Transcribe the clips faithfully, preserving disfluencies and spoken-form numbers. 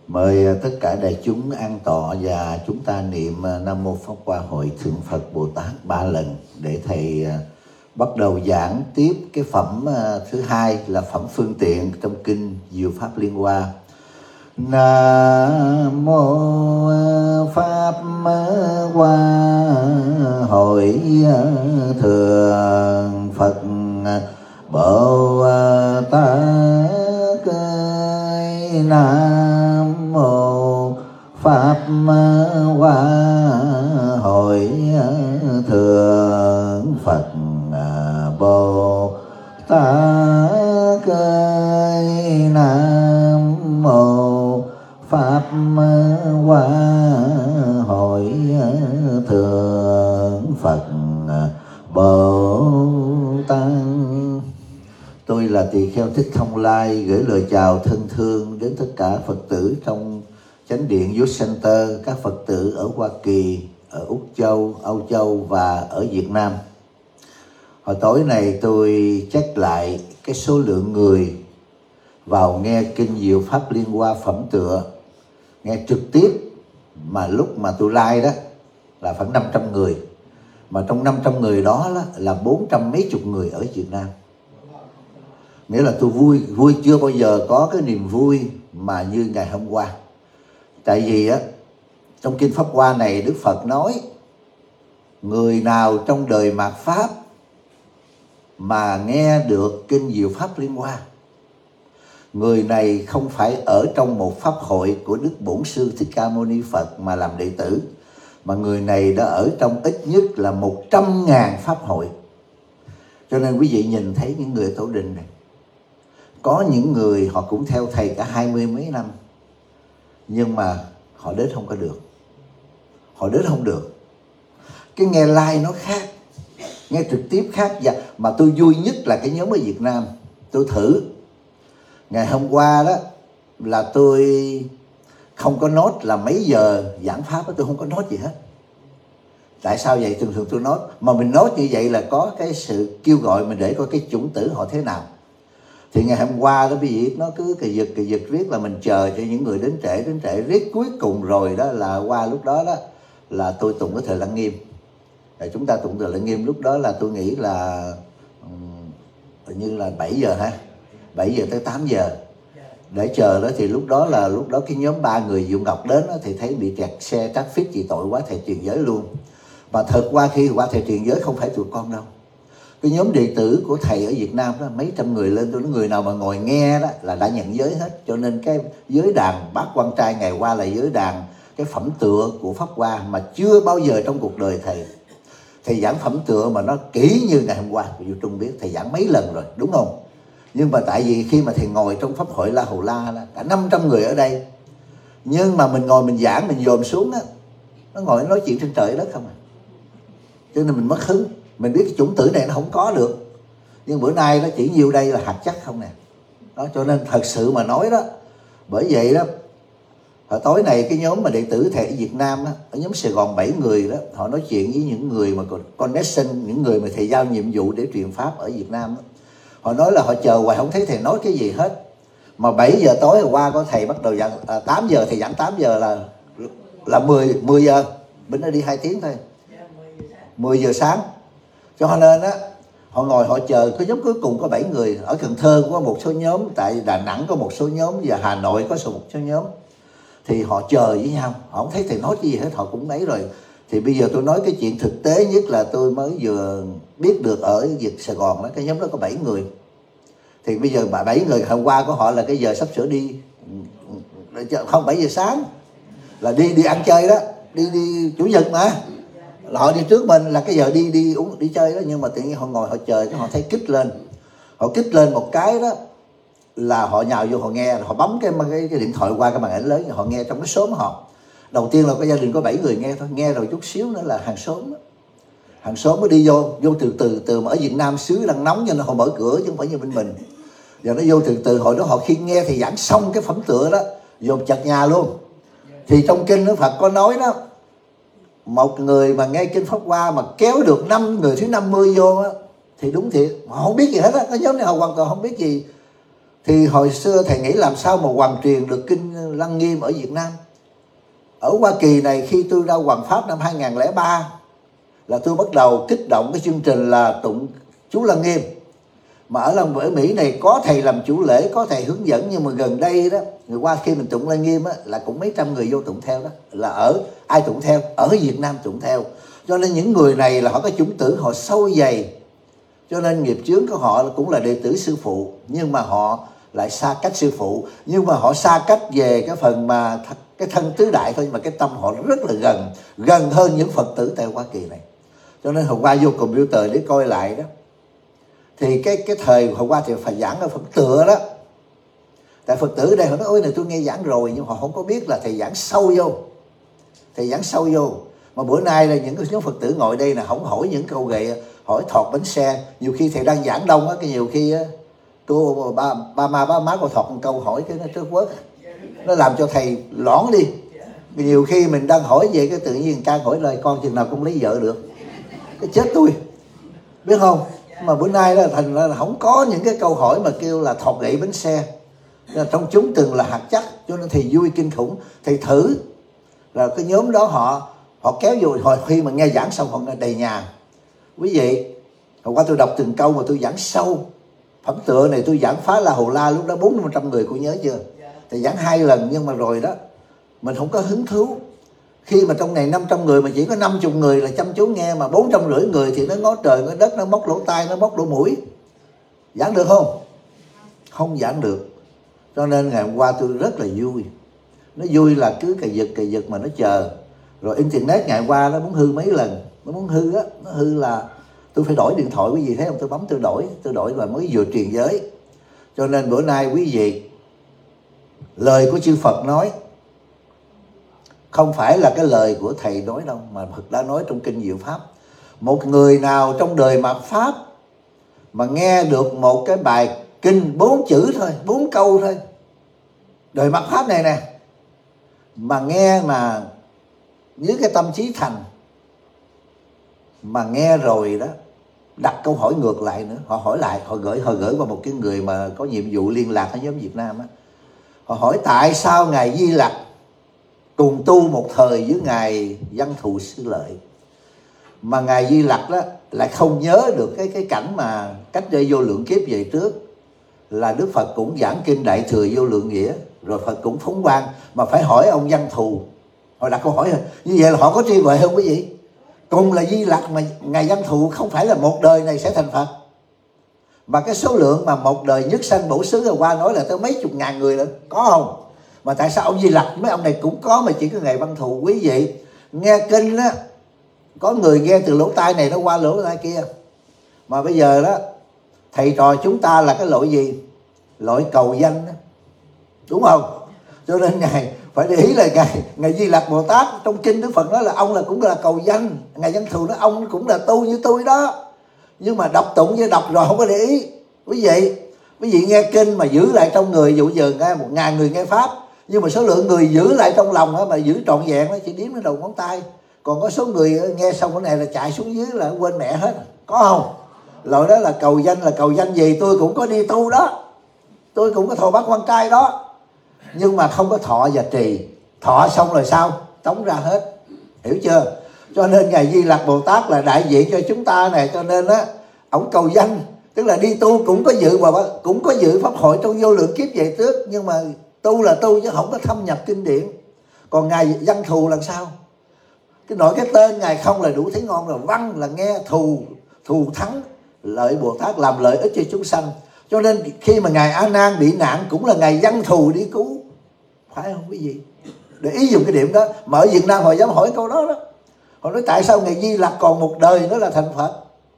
Mời tất cả đại chúng an tọa và chúng ta niệm Nam Mô Pháp Hoa Hội Thượng Phật Bồ Tát ba lần để Thầy bắt đầu giảng tiếp cái phẩm thứ hai là phẩm phương tiện trong kinh Diệu Pháp Liên Hoa. Nam Mô Pháp Hoa Hội Thượng Phật Bồ Tát. Nam Mô Pháp Hoa Hội Thượng Phật Bồ Tát. Nam Mô Pháp Hoa Hội Thượng Phật Bồ Tát. Tôi là Tỳ Kheo Thích Thông Lai gửi lời chào thân thương đến tất cả Phật tử trong Chánh điện Youth Center, các Phật tử ở Hoa Kỳ, ở Úc Châu, Âu Châu và ở Việt Nam. Hồi tối này tôi check lại cái số lượng người vào nghe kinh Diệu Pháp Liên Hoa phẩm tựa, nghe trực tiếp mà lúc mà tôi like đó là khoảng năm trăm người. Mà trong năm trăm người đó là bốn trăm mấy chục người ở Việt Nam. Nghĩa là tôi vui, vui chưa bao giờ có cái niềm vui mà như ngày hôm qua. Tại vì á, trong kinh Pháp Hoa này Đức Phật nói người nào trong đời mạt Pháp mà nghe được kinh Diệu Pháp Liên Hoa, người này không phải ở trong một pháp hội của Đức Bổn Sư Thích Ca Mâu Ni Phật mà làm đệ tử, mà người này đã ở trong ít nhất là một trăm ngàn pháp hội. Cho nên quý vị nhìn thấy những người Tổ Đình này, có những người họ cũng theo thầy cả hai mươi mấy năm, nhưng mà họ đến không có được. Họ đến không được. Cái nghe live nó khác, nghe trực tiếp khác. Và mà tôi vui nhất là cái nhóm ở Việt Nam. Tôi thử ngày hôm qua đó là tôi không có nốt là mấy giờ giảng pháp, tôi không có nốt gì hết. Tại sao vậy? Thường thường tôi nốt. Mà mình nốt như vậy là có cái sự kêu gọi mình để coi cái chủng tử họ thế nào. Thì ngày hôm qua đó quý vị nó cứ kỳ giật kỳ giật riết là mình chờ cho những người đến trễ đến trễ riết cuối cùng rồi đó là qua lúc đó đó là tôi tụng cái thời Lăng Nghiêm. Rồi chúng ta tụng thời Lăng Nghiêm lúc đó là tôi nghĩ là um, như là bảy giờ ha, bảy giờ tới tám giờ để chờ đó. Thì lúc đó là lúc đó cái nhóm ba người Dụ Ngọc đến đó, thì thấy bị kẹt xe traffic trị tội quá, thầy truyền giới luôn. Mà thật qua khi qua thầy truyền giới không phải tụi con đâu. Cái nhóm đệ tử của thầy ở Việt Nam đó mấy trăm người lên, tôi nói người nào mà ngồi nghe đó là đã nhận giới hết. Cho nên cái giới đàn Bát Quan Trai ngày qua là giới đàn cái phẩm tựa của Pháp Hoa mà chưa bao giờ trong cuộc đời thầy thầy giảng phẩm tựa mà nó kỹ như ngày hôm qua. Dù Trung biết thầy giảng mấy lần rồi, đúng không? Nhưng mà tại vì khi mà thầy ngồi trong pháp hội La Hầu La đó, cả năm trăm người ở đây, nhưng mà mình ngồi mình giảng mình dòm xuống á, nó ngồi nói chuyện trên trời đất không à. Cho nên mình mất hứng. Mình biết cái chủng tử này nó không có được. Nhưng bữa nay nó chỉ nhiêu đây là hạt chắc không nè. Đó, cho nên thật sự mà nói đó, bởi vậy đó, hồi tối này cái nhóm mà đệ tử thầy ở Việt Nam đó, ở nhóm Sài Gòn bảy người đó, họ nói chuyện với những người mà còn connection, những người mà thầy giao nhiệm vụ để truyền pháp ở Việt Nam đó. Họ nói là họ chờ hoài không thấy thầy nói cái gì hết. Mà bảy giờ tối hôm qua có thầy bắt đầu giảng, à, tám giờ thầy giảng tám giờ là là mười, mười giờ. Bữa nay đi hai tiếng thôi. mười giờ sáng. Cho nên á, họ ngồi họ chờ. Cái nhóm cuối cùng có bảy người. Ở Cần Thơ có một số nhóm, tại Đà Nẵng có một số nhóm, và Hà Nội có một số nhóm. Thì họ chờ với nhau, họ không thấy thầy nói cái gì hết, họ cũng ấy rồi. Thì bây giờ tôi nói cái chuyện thực tế nhất là tôi mới vừa biết được ở Việt Sài Gòn đó, cái nhóm đó có bảy người. Thì bây giờ bảy người hôm qua của họ là cái giờ sắp sửa đi, không bảy giờ sáng là đi đi ăn chơi đó, đi đi chủ nhật mà. Họ đi trước mình là cái giờ đi đi uống đi chơi đó, nhưng mà tự nhiên họ ngồi họ chờ, cái họ thấy kích lên, họ kích lên một cái đó là họ nhào vô họ nghe, họ bấm cái cái, cái điện thoại qua cái màn ảnh lớn, họ nghe trong cái xóm họ. Đầu tiên là cái gia đình có bảy người nghe thôi, nghe rồi chút xíu nữa là hàng xóm đó. Hàng xóm mới đi vô, vô từ từ từ mà ở Việt Nam xứ đang nóng cho nên họ mở cửa chứ không phải như bên mình. Giờ nó vô từ từ, hồi đó họ khi nghe thì giảng xong cái phẩm tựa đó, vô chặt nhà luôn. Thì trong kinh Đức Phật có nói đó, một người mà nghe kinh Pháp Hoa mà kéo được năm người thứ năm mươi vô á, thì đúng thiệt, họ không biết gì hết á, cái nhóm này họ hoàn toàn không biết gì. Thì hồi xưa thầy nghĩ làm sao mà hoàn truyền được kinh Lăng Nghiêm ở Việt Nam. Ở Hoa Kỳ này, khi tôi ra Hoàng Pháp năm hai nghìn không trăm lẻ ba là tôi bắt đầu kích động cái chương trình là tụng chú Lăng Nghiêm. Mà ở Lăng ở Mỹ này có thầy làm chủ lễ, có thầy hướng dẫn, nhưng mà gần đây đó, người qua khi mình tụng Lăng Nghiêm á, là cũng mấy trăm người vô tụng theo đó. Là ở ai tụng theo? Ở Việt Nam tụng theo. Cho nên những người này là họ có chủng tử, họ sâu dày. Cho nên nghiệp chướng của họ cũng là đệ tử sư phụ, nhưng mà họ lại xa cách sư phụ. Nhưng mà họ xa cách về cái phần mà cái thân tứ đại thôi, mà cái tâm họ rất là gần, gần hơn những Phật tử tại Hoa Kỳ này. Cho nên hôm qua vô computer để coi lại đó, thì cái cái thời hôm qua thì phải giảng ở Phật tựa đó. Tại Phật tử đây họ nói ôi này tôi nghe giảng rồi, nhưng họ không có biết là thầy giảng sâu vô. Thầy giảng sâu vô. Mà bữa nay là những cái nhóm Phật tử ngồi đây là không hỏi những câu gậy, hỏi thọt bánh xe. Nhiều khi thầy đang giảng đông á, cái nhiều khi á, cô ba, ba ma ba má cô thọt một câu hỏi cái nó trớt quớt, nó làm cho thầy lõn đi. Nhiều khi mình đang hỏi về cái tự nhiên can hỏi lời con chừng nào cũng lấy vợ được, cái chết tôi, biết không? Mà bữa nay là thành là không có những cái câu hỏi mà kêu là thọt gậy bánh xe. Nên trong chúng từng là hạt chắc, cho nên thầy vui kinh khủng. Thầy thử là cái nhóm đó họ họ kéo vô, hồi khi mà nghe giảng xong họ đầy nhà. Quý vị, hôm qua tôi đọc từng câu mà tôi giảng sâu. Phẩm tựa này tôi giảng phá La Hầu La, lúc đó bốn năm trăm người, cô nhớ chưa? Thì giảng hai lần, nhưng mà rồi đó mình không có hứng thú. Khi mà trong này năm trăm người mà chỉ có năm mươi người là chăm chú nghe, mà bốn trăm rưỡi người thì nó ngó trời ngó đất, nó móc lỗ tai, nó móc lỗ mũi. Giảng được không? Không giảng được. Cho nên ngày hôm qua tôi rất là vui. Nó vui là cứ cày giật cày giật mà nó chờ. Rồi internet ngày qua nó muốn hư mấy lần. Nó muốn hư á, nó hư là tôi phải đổi điện thoại. Quý vị thấy không? Tôi bấm tôi đổi, tôi đổi là mới vừa truyền giới. Cho nên bữa nay quý vị, lời của chư Phật nói không phải là cái lời của thầy nói đâu, mà Phật đã nói trong kinh Diệu Pháp. Một người nào trong đời mạt Pháp mà nghe được một cái bài kinh bốn chữ thôi, bốn câu thôi, đời mạt Pháp này nè, mà nghe mà với cái tâm trí thành, mà nghe rồi đó, đặt câu hỏi ngược lại nữa. Họ hỏi lại, họ gửi họ gửi qua một cái người mà có nhiệm vụ liên lạc ở nhóm Việt Nam á. Họ hỏi tại sao Ngài Di Lặc cùng tu một thời với Ngài Văn Thù Sư Lợi, mà Ngài Di Lặc đó lại không nhớ được cái cái cảnh mà cách đây vô lượng kiếp về trước là Đức Phật cũng giảng kinh Đại Thừa Vô Lượng Nghĩa, rồi Phật cũng phóng quang, mà phải hỏi ông Văn Thù. Họ đặt câu hỏi như vậy là họ có trí huệ không quý vị? Cùng là Di Lặc mà Ngài Văn Thù không phải là một đời này sẽ thành Phật, mà cái số lượng mà một đời nhất sanh bổ xứ qua nói là tới mấy chục ngàn người nữa, có không? Mà tại sao ông Di Lặc mấy ông này cũng có mà chỉ có Ngài Văn Thù? Quý vị nghe kinh á, có người nghe từ lỗ tai này nó qua lỗ tai kia. Mà bây giờ đó thầy trò chúng ta là cái loại gì? Loại cầu danh đó, đúng không? Cho nên Ngài phải để ý là Ngài, Ngài Di Lặc Bồ Tát trong kinh Đức Phật nói là ông là cũng là cầu danh. Ngài Văn Thù nói ông cũng là tu như tôi đó. Nhưng mà đọc tụng với đọc rồi không có để ý. Quý vị, quý vị nghe kinh mà giữ lại trong người, dụ giờ nghe một ngàn người nghe Pháp, nhưng mà số lượng người giữ lại trong lòng đó, mà giữ trọn vẹn đó, chỉ đếm đến đầu ngón tay. Còn có số người nghe xong cái này là chạy xuống dưới là quên mẹ hết. Có không? Loại đó là cầu danh. Là cầu danh gì? Tôi cũng có đi tu đó, tôi cũng có thọ bát quan trai đó, nhưng mà không có thọ và trì. Thọ xong rồi sao? Tống ra hết. Hiểu chưa? Cho nên Ngài Di Lặc Bồ Tát là đại diện cho chúng ta này. Cho nên á, ổng cầu danh, tức là đi tu cũng có dự mà cũng có dự pháp hội trong vô lượng kiếp về trước, nhưng mà tu là tu chứ không có thâm nhập kinh điển. Còn Ngài Văn Thù làm sao? Cái nội cái tên Ngài không là đủ thấy ngon rồi. Văn là nghe, thù thù thắng, lợi Bồ Tát làm lợi ích cho chúng sanh. Cho nên khi mà Ngài A Nan bị nạn cũng là Ngài Văn Thù đi cứu, phải không quý vị? Để ý dùng cái điểm đó. Mà ở Việt Nam họ dám hỏi câu đó đó. Họ nói tại sao Ngài Di Lặc còn một đời nữa là thành Phật,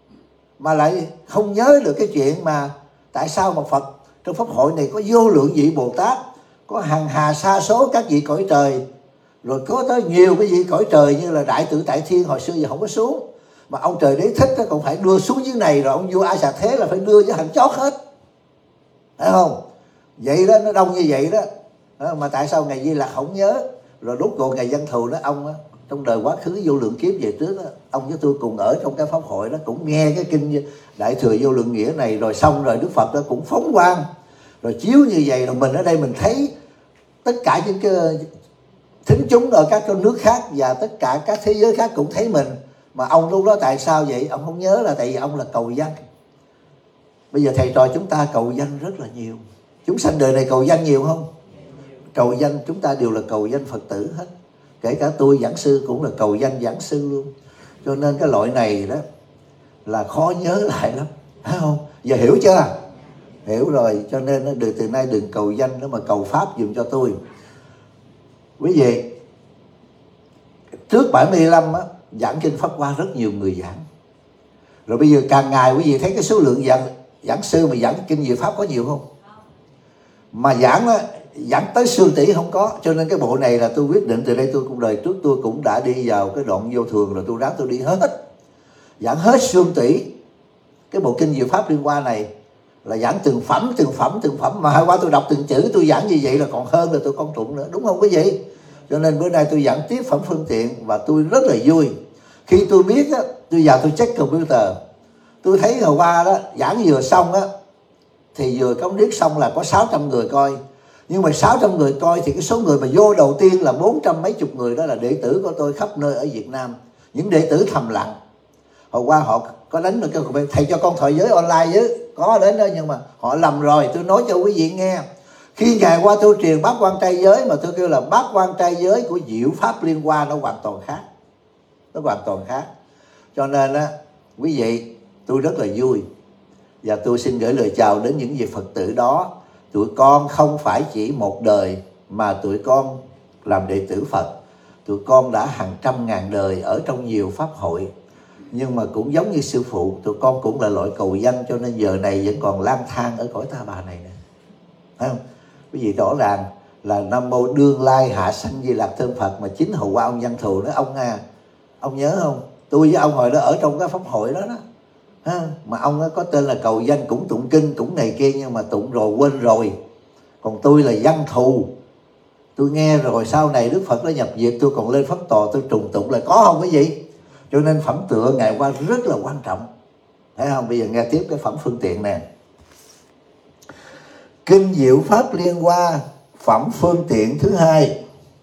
mà lại không nhớ được cái chuyện mà tại sao mà Phật trong pháp hội này có vô lượng vị Bồ Tát, có hàng hà sa số các vị cõi trời, rồi có tới nhiều cái vị cõi trời như là Đại Tự Tại Thiên hồi xưa giờ không có xuống, mà ông Trời Đế Thích còn phải đưa xuống dưới này, rồi ông vua A Xà Thế là phải đưa với hành chót hết, phải không? Vậy đó, nó đông như vậy đó. Mà tại sao Ngài Di Lặc không nhớ? Rồi rốt cuộc Ngài Văn Thù nói ông đó, trong đời quá khứ vô lượng kiếp về trước đó, ông với tôi cùng ở trong cái pháp hội đó, cũng nghe cái kinh Đại Thừa Vô Lượng Nghĩa này, rồi xong rồi Đức Phật đó cũng phóng quang, Rồi chiếu như vậy là mình ở đây mình thấy tất cả những cái thính chúng ở các nước khác và tất cả các thế giới khác cũng thấy mình. Mà ông lúc đó tại sao vậy? Ông không nhớ là tại vì ông là cầu danh. Bây giờ thầy trò chúng ta cầu danh rất là nhiều. Chúng sanh đời này cầu danh nhiều không? Cầu danh, chúng ta đều là cầu danh Phật tử hết. Kể cả tôi giảng sư cũng là cầu danh giảng sư luôn. Cho nên cái loại này đó là khó nhớ lại lắm, phải không? Giờ hiểu chưa? Hiểu rồi. Cho nên từ từ nay đừng cầu danh nữa mà cầu pháp dùm cho tôi. Quý vị, trước bảy mươi lăm á, giảng kinh Pháp Hoa rất nhiều người giảng. Rồi bây giờ càng ngày quý vị thấy cái số lượng giảng, giảng sư mà giảng kinh Diệu Pháp có nhiều không? Mà giảng á, giảng tới xương tỷ không có. Cho nên cái bộ này là tôi quyết định từ đây, tôi cũng đời trước tôi cũng đã đi vào cái đoạn vô thường rồi, tôi ráng tôi đi hết, giảng hết xương tỷ. Cái bộ kinh Diệu Pháp Liên Hoa này là giảng từng phẩm từng phẩm từng phẩm, mà hôm qua tôi đọc từng chữ tôi giảng như vậy là còn hơn là tôi con trụng nữa, đúng không quý vị? Cho nên bữa nay tôi giảng tiếp phẩm phương tiện và tôi rất là vui. Khi tôi biết á, tôi vào tôi check computer, tôi thấy hồi qua đó giảng vừa xong á thì vừa cống điếc xong là có sáu trăm người coi. Nhưng mà sáu trăm người coi thì cái số người mà vô đầu tiên là bốn trăm mấy chục người, đó là đệ tử của tôi khắp nơi ở Việt Nam. Những đệ tử thầm lặng. Hồi qua họ có đánh được cái thầy cho con thoại giới online với, có đến đó, nhưng mà họ lầm rồi. Tôi nói cho quý vị nghe, khi ngày qua tôi truyền bát quan trai giới mà tôi kêu là bát quan trai giới của Diệu Pháp Liên Hoa, nó hoàn toàn khác. Nó hoàn toàn khác. Cho nên á, quý vị, tôi rất là vui. Và tôi xin gửi lời chào đến những vị Phật tử đó. Tụi con không phải chỉ một đời mà tụi con làm đệ tử Phật. Tụi con đã hàng trăm ngàn đời ở trong nhiều pháp hội. Nhưng mà cũng giống như sư phụ, tụi con cũng là loại cầu danh, cho nên giờ này vẫn còn lang thang ở cõi ta bà này nè. Thấy không? Quý vị rõ ràng là Nam Mô Đương Lai Hạ Sanh Di Lạc Thân Phật, mà chính hồi qua ông Văn Thù nói, ông à, ông nhớ không? Tôi với ông hồi đó ở trong cái pháp hội đó đó. Ha, mà ông ấy có tên là cầu danh, cũng tụng kinh cũng này kia, nhưng mà tụng rồi quên rồi. Còn tôi là Văn Thù, tôi nghe rồi sau này Đức Phật đã nhập diệt, tôi còn lên pháp tòa tôi trùng tụng là có không quý vị? Cho nên phẩm tựa ngày qua rất là quan trọng, thấy không? Bây giờ nghe tiếp cái phẩm phương tiện nè. Kinh Diệu Pháp Liên Hoa phẩm phương tiện thứ hai.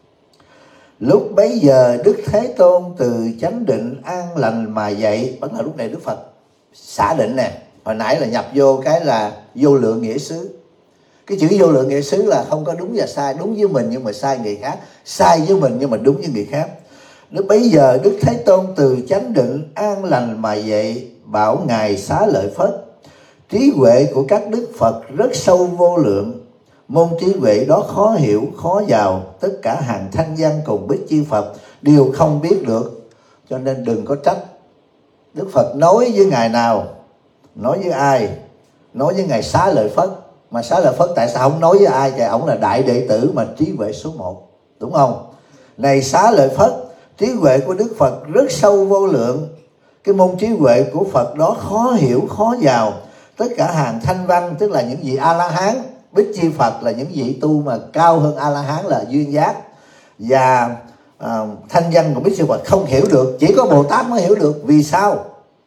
Lúc bấy giờ Đức Thế Tôn từ chánh định an lành mà dậy. Vẫn là lúc này Đức Phật xả định nè. Hồi nãy là nhập vô cái là vô lượng nghĩa xứ. Cái chữ vô lượng nghĩa xứ là không có đúng và sai. Đúng với mình nhưng mà sai người khác, sai với mình nhưng mà đúng với người khác. Lúc bấy giờ Đức Thế Tôn từ chánh định an lành mà dậy, bảo Ngài Xá Lợi Phất: trí huệ của các Đức Phật rất sâu vô lượng. Môn trí huệ đó khó hiểu, khó vào. Tất cả hàng thanh văn cùng bích chi Phật đều không biết được. Cho nên đừng có trách. Đức Phật nói với Ngài nào? Nói với ai? Nói với Ngài Xá Lợi Phất. Mà Xá Lợi Phất tại sao không nói với ai? Thì ổng là đại đệ tử mà trí huệ số một, đúng không? Này Xá Lợi Phất, trí huệ của Đức Phật rất sâu vô lượng. Cái môn trí huệ của Phật đó khó hiểu, khó vào. Tất cả hàng thanh văn, tức là những vị A-la-hán, bích chi Phật là những vị tu mà cao hơn A-la-hán là duyên giác, và à, thanh văn của bích chi Phật không hiểu được. Chỉ có Bồ Tát mới hiểu được. Vì sao?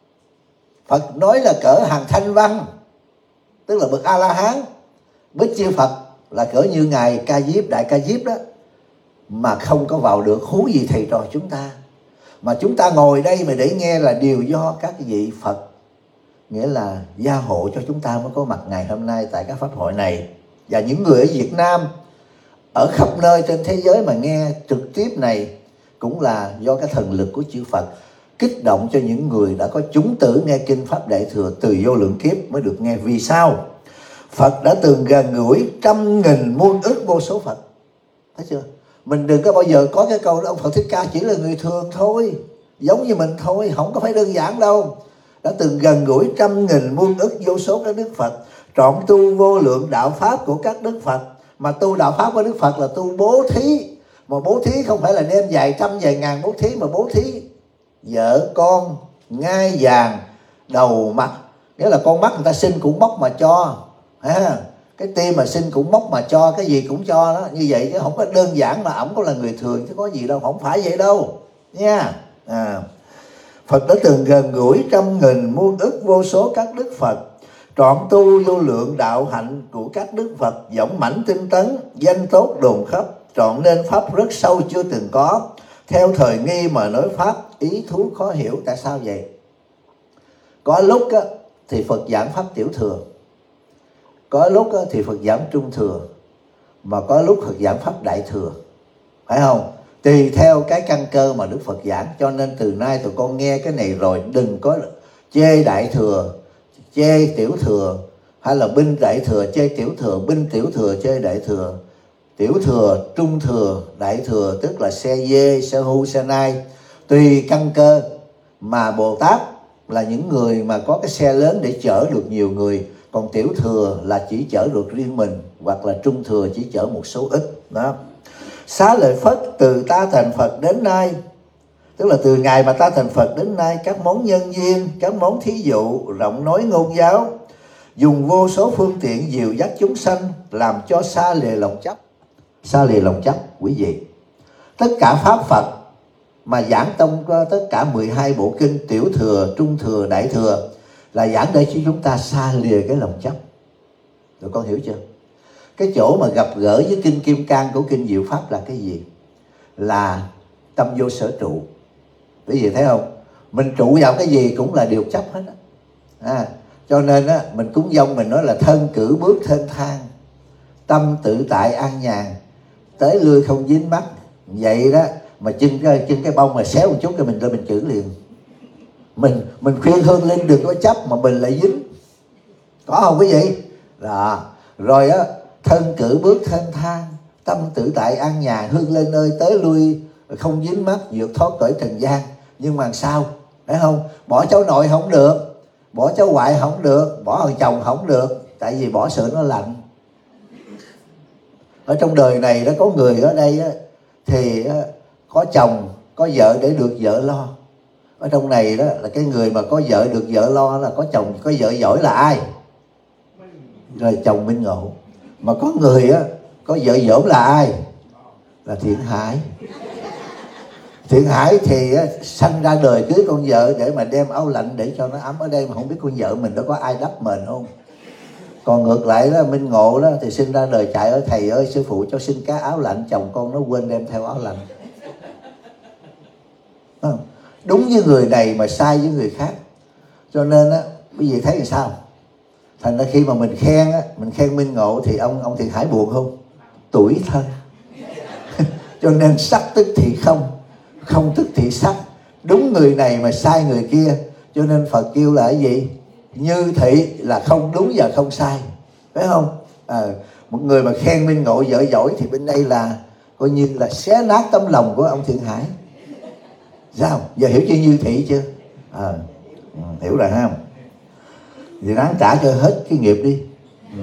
Phật nói là cỡ hàng thanh văn, tức là bậc A-la-hán. Bích chi Phật là cỡ như Ngài Ca Diếp, Đại Ca Diếp đó, mà không có vào được, huống gì thầy trò chúng ta. Mà chúng ta ngồi đây mà để nghe là điều do các vị Phật, nghĩa là gia hộ cho chúng ta mới có mặt ngày hôm nay tại các pháp hội này. Và những người ở Việt Nam, ở khắp nơi trên thế giới mà nghe trực tiếp này cũng là do cái thần lực của chư Phật kích động cho những người đã có chúng tử nghe kinh Pháp Đại Thừa từ vô lượng kiếp mới được nghe. Vì sao? Phật đã từng gần gũi trăm nghìn muôn ức vô số Phật. Thấy chưa? Mình đừng có bao giờ có cái câu đó ông Phật Thích Ca chỉ là người thường thôi, giống như mình thôi, không có phải đơn giản đâu. Đã từng gần gũi trăm nghìn muôn ức vô số các Đức Phật, trọn tu vô lượng đạo Pháp của các Đức Phật. Mà tu đạo Pháp của Đức Phật là tu bố thí. Mà bố thí không phải là đem vài trăm vài ngàn bố thí, mà bố thí vợ con, ngai vàng, đầu mặt. Nghĩa là con mắt người ta xin cũng móc mà cho, ha. Cái tim mà xin cũng móc mà cho, cái gì cũng cho đó. Như vậy chứ không có đơn giản là ổng có là người thường chứ có gì đâu, không phải vậy đâu nha. À, Phật đã từng gần gũi trăm nghìn muôn ức vô số các Đức Phật, trọn tu vô lượng đạo hạnh của các đức Phật, dõng mãnh tinh tấn, danh tốt đồn khắp, trọn nên pháp rất sâu chưa từng có. Theo thời nghi mà nói pháp, ý thú khó hiểu. Tại sao vậy? Có lúc á, thì Phật giảng pháp tiểu thừa, có lúc á, thì Phật giảng trung thừa, mà có lúc Phật giảng pháp đại thừa, phải không? Tùy theo cái căn cơ mà Đức Phật giảng. Cho nên từ nay tụi con nghe cái này rồi, đừng có chê đại thừa, chê tiểu thừa, hay là binh đại thừa chê tiểu thừa, binh tiểu thừa chê đại thừa. Tiểu thừa, trung thừa, đại thừa tức là xe dê, xe hưu, xe nai, tùy căn cơ. Mà Bồ Tát là những người mà có cái xe lớn để chở được nhiều người, còn tiểu thừa là chỉ chở được riêng mình, hoặc là trung thừa chỉ chở một số ít đó. Xá lợi Phất, từ ta thành Phật đến nay, tức là từ ngày mà ta thành Phật đến nay, các món nhân duyên, các món thí dụ, rộng nói ngôn giáo, dùng vô số phương tiện dìu dắt chúng sanh, làm cho xa lìa lòng chấp. Xa lìa lòng chấp quý vị, tất cả pháp Phật mà giảng tông có tất cả mười hai bộ kinh, tiểu thừa, trung thừa, đại thừa, là giảng để cho chúng ta xa lìa cái lòng chấp. Rồi con hiểu chưa? Cái chỗ mà gặp gỡ với kinh Kim Cang của kinh Diệu Pháp là cái gì? Là tâm vô sở trụ. Quý vị thấy không? Mình trụ vào cái gì cũng là điều chấp hết á. À, cho nên á, mình cúng dông mình nói là thân cử bước thênh thang, tâm tự tại an nhàn, tới lươi không dính mắt. Vậy đó mà chân cái chân cái bông mà xéo một chút cái mình lên mình chữ liền. Mình mình khuyên hương linh đừng có chấp mà mình lại dính. Có không quý vị? Đó. Rồi á, thân cử bước thênh thang, tâm tự tại an nhàn, hương lên ơi tới lui không dính mắt, vượt thoát cõi trần gian. Nhưng mà sao? Phải không? Bỏ cháu nội không được, bỏ cháu ngoại không được, bỏ thằng chồng không được. Tại vì bỏ sợ nó lạnh. Ở trong đời này nó có người ở đây á, thì á, có chồng, có vợ để được vợ lo. Ở trong này đó là cái người mà có vợ được vợ lo là có chồng, có vợ giỏi là ai? Rồi chồng Minh Ngộ. Mà có người á, có vợ dỗm là ai? Là Thiện Hải. Thiện Hải thì á, sanh ra đời cưới con vợ để mà đem áo lạnh để cho nó ấm ở đây, mà không biết con vợ mình nó có ai đắp mền không. Còn ngược lại đó, Minh Ngộ đó thì sinh ra đời chạy ở thầy ơi sư phụ cho xin cá áo lạnh, chồng con nó quên đem theo áo lạnh. Không? Đúng với người này mà sai với người khác. Cho nên á, quý vị thấy làm sao? Thành ra khi mà mình khen á, mình khen Minh Ngộ thì ông ông Thiện Hải buồn không? Tủi thân. Cho nên sắc tức thì không, không tức thì sắc. Đúng người này mà sai người kia. Cho nên Phật kêu là cái gì? Như thị là không đúng và không sai. Phải không? À, một người mà khen Minh Ngộ vợ giỏi thì bên đây là coi như là xé nát tấm lòng của ông Thiện Hải. Sao? Giờ hiểu chưa như thị chưa? À, hiểu rồi ha. Thì ráng trả cho hết cái nghiệp đi. Ừ.